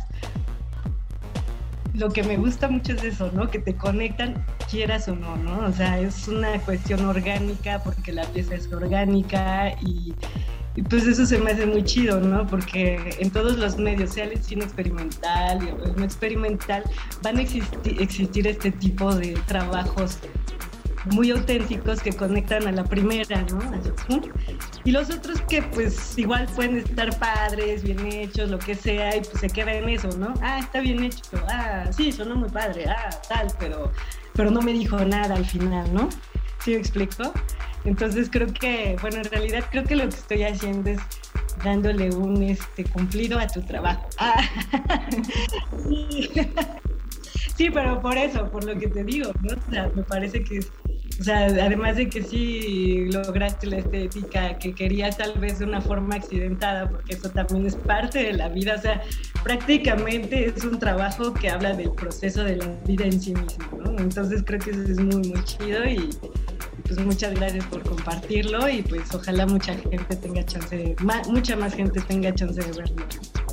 lo que me gusta mucho es eso, ¿no? Que te conectan, quieras o no, ¿no? O sea, es una cuestión orgánica porque la pieza es orgánica y... Y pues eso se me hace muy chido, ¿no? Porque en todos los medios, sea el cine experimental o el no experimental, van a existi- existir este tipo de trabajos muy auténticos que conectan a la primera, ¿no? Y los otros que pues igual pueden estar padres, bien hechos, lo que sea, y pues se queda en eso, ¿no? Ah, está bien hecho, ah, sí, sonó muy padre, ah, tal, pero, pero no me dijo nada al final, ¿no? ¿Sí me explico? Entonces creo que, bueno, en realidad creo que lo que estoy haciendo es dándole un este, cumplido a tu trabajo. Ah. Sí. Sí, pero por eso, por lo que te digo, ¿no? O sea, me parece que, o sea, además de que sí lograste la estética que querías, tal vez de una forma accidentada, porque eso también es parte de la vida, o sea, prácticamente es un trabajo que habla del proceso de la vida en sí mismo, ¿no? Entonces creo que eso es muy, muy chido y pues muchas gracias por compartirlo y pues ojalá mucha gente tenga chance, de, ma, mucha más gente tenga chance de verlo.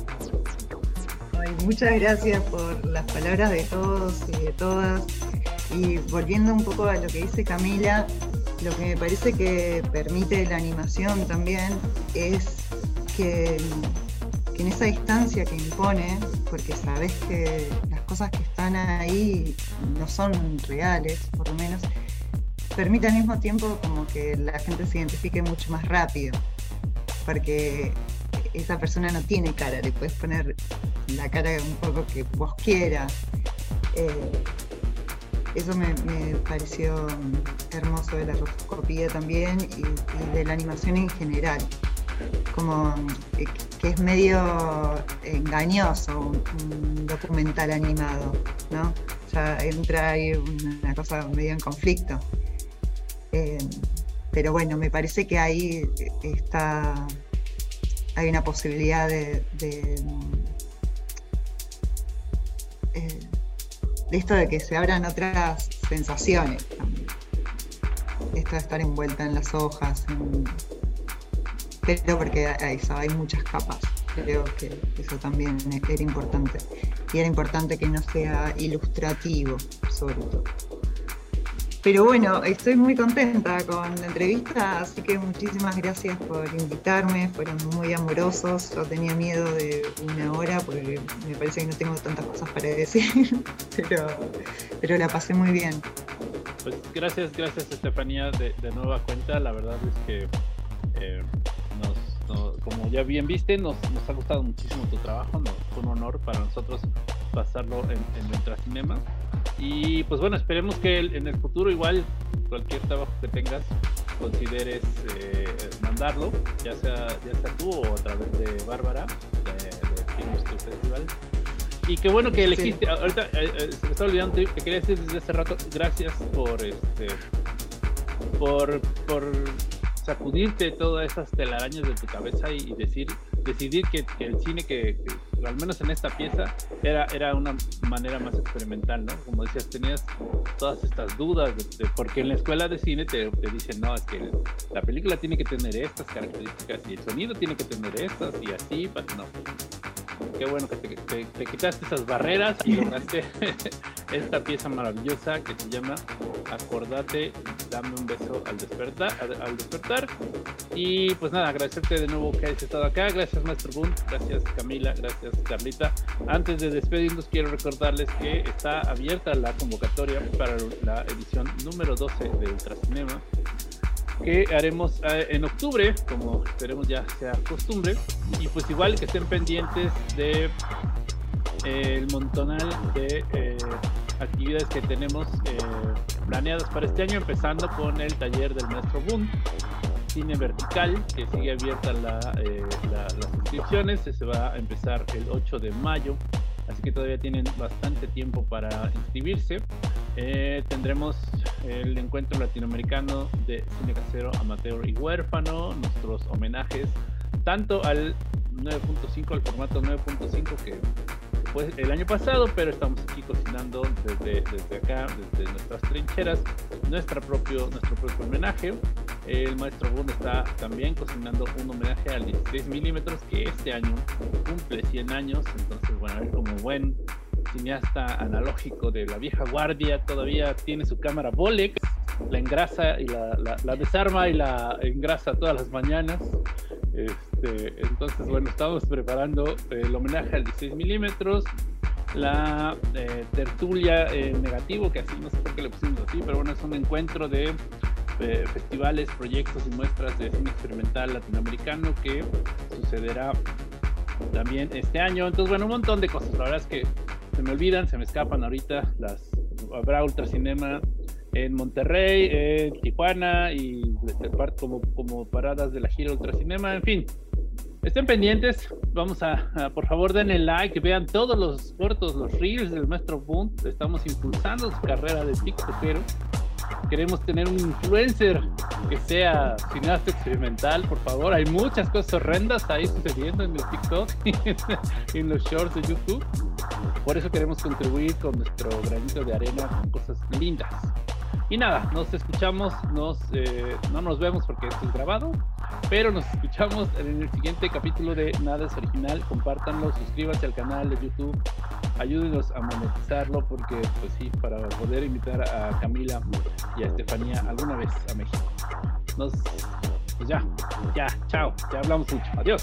Ay, muchas gracias por las palabras de todos y de todas. Y volviendo un poco a lo que dice Camila, lo que me parece que permite la animación también es que, que en esa distancia que impone, porque sabes que las cosas que están ahí no son reales, por lo menos, permite al mismo tiempo como que la gente se identifique mucho más rápido, porque esa persona no tiene cara, le puedes poner la cara un poco que vos quieras. Eh, eso me, me pareció hermoso de la rotoscopía también y, y de la animación en general, como que, que es medio engañoso un, un documental animado, ¿no? Ya entra ahí una cosa medio en conflicto. Eh, pero bueno, me parece que ahí está, hay una posibilidad de, de, eh, de esto de que se abran otras sensaciones también. Esto de estar envuelta en las hojas, en, pero porque eso, hay muchas capas creo que eso también era importante. Y era importante que no sea ilustrativo, sobre todo. Pero bueno, estoy muy contenta con la entrevista, así que muchísimas gracias por invitarme, fueron muy amorosos. Yo tenía miedo de una hora porque me parece que no tengo tantas cosas para decir, pero, pero la pasé muy bien. Pues gracias, gracias Estefanía de, de nueva cuenta. La verdad es que eh, nos, nos, como ya bien viste, nos, nos ha gustado muchísimo tu trabajo. Nos, fue un honor para nosotros pasarlo en, en Ultracinema. Y pues bueno, esperemos que el, en el futuro igual cualquier trabajo que tengas consideres eh, mandarlo, ya sea, ya sea tú o a través de Bárbara de, de Film Studio Festival. Y qué bueno que elegiste, sí. Ahorita eh, eh, se me está olvidando, te quería decir desde hace rato, gracias por este por, por sacudirte todas esas telarañas de tu cabeza y, y decir, decidir que, que el cine que, que al menos en esta pieza era, era una manera más experimental, ¿no? Como decías, tenías todas estas dudas de, de, porque en la escuela de cine te, te dicen, no, es que la película tiene que tener estas características y el sonido tiene que tener estas y así, pero no. Qué bueno que te, te, te quitaste esas barreras y lograste esta pieza maravillosa que se llama Acordate, dame un beso al despertar, al, al despertar. Y pues nada, agradecerte de nuevo que hayas estado acá. Gracias Maestro Boone, gracias Camila, gracias Carlita. Antes de despedirnos quiero recordarles que está abierta la convocatoria para la edición número doce de Ultracinema, que haremos eh, en octubre, como esperemos ya sea costumbre, y pues igual que estén pendientes de eh, el montonal de eh, actividades que tenemos eh, planeadas para este año, empezando con el taller del Maestro Boone, Cine Vertical, que sigue abierta la, eh, la, las inscripciones. Se va a empezar el ocho de mayo, así que todavía tienen bastante tiempo para inscribirse. Eh, tendremos el encuentro latinoamericano de cine casero, amateur y huérfano, nuestros homenajes tanto al nueve punto cinco, al formato nueve punto cinco que fue el año pasado, pero estamos aquí cocinando desde, desde acá, desde nuestras trincheras, nuestra propio, nuestro propio homenaje. El Maestro Boone está también cocinando un homenaje al dieciséis milímetros que este año cumple cien años, entonces bueno, él como buen cineasta analógico de la vieja guardia todavía tiene su cámara Bolex, la engrasa y la, la, la desarma y la engrasa todas las mañanas. Este, entonces bueno, estamos preparando el homenaje al dieciséis milímetros, la eh, tertulia eh, negativo, que así no sé por qué le pusimos así, pero bueno, es un encuentro de eh, festivales, proyectos y muestras de cine experimental latinoamericano que sucederá también este año. Entonces bueno, un montón de cosas, la verdad es que se me olvidan, se me escapan ahorita. Las habrá Ultracinema en Monterrey, en Tijuana y como, como paradas de la gira Ultracinema, en fin. Estén pendientes, vamos a, a por favor denle like, vean todos los cortos, los reels del Maestro Boone. Estamos impulsando su carrera de tiktokero. Queremos tener un influencer que sea cineasta experimental, por favor. Hay muchas cosas horrendas ahí sucediendo en el TikTok y en los shorts de YouTube. Por eso queremos contribuir con nuestro granito de arena con cosas lindas. Y nada, nos escuchamos, nos, eh, no nos vemos porque esto es grabado, pero nos escuchamos en el siguiente capítulo de Nada es Original. Compártanlo, suscríbanse al canal de YouTube, ayúdenos a monetizarlo porque pues sí, para poder invitar a Camila y a Estefanía alguna vez a México. Nos, pues ya, ya, chao, ya hablamos mucho, adiós.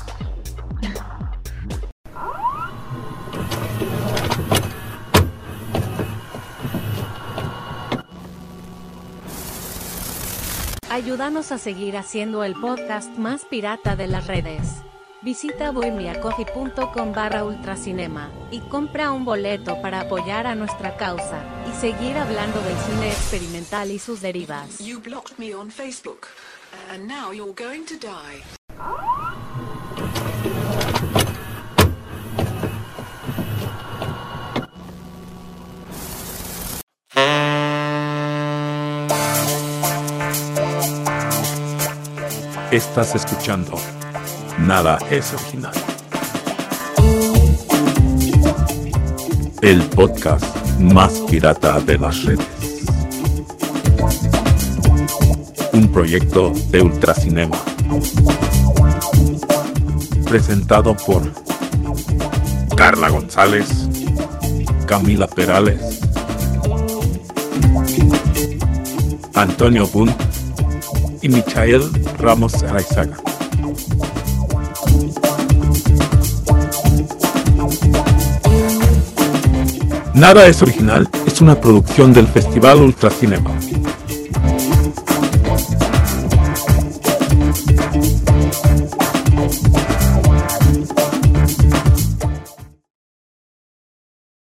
Ayúdanos a seguir haciendo el podcast más pirata de las redes. Visita bohemiacoffee.com barra ultracinema y compra un boleto para apoyar a nuestra causa y seguir hablando del cine experimental y sus derivas. You blocked me on Facebook, and now you're going to die. Estás escuchando Nada es Original, el podcast más pirata de las redes. Un proyecto de Ultracinema. presentado por Carla González, Camila Perales, Antonio Bunt y Michael Ramos Araizaga. Nada es original es una producción del Festival Ultracinema.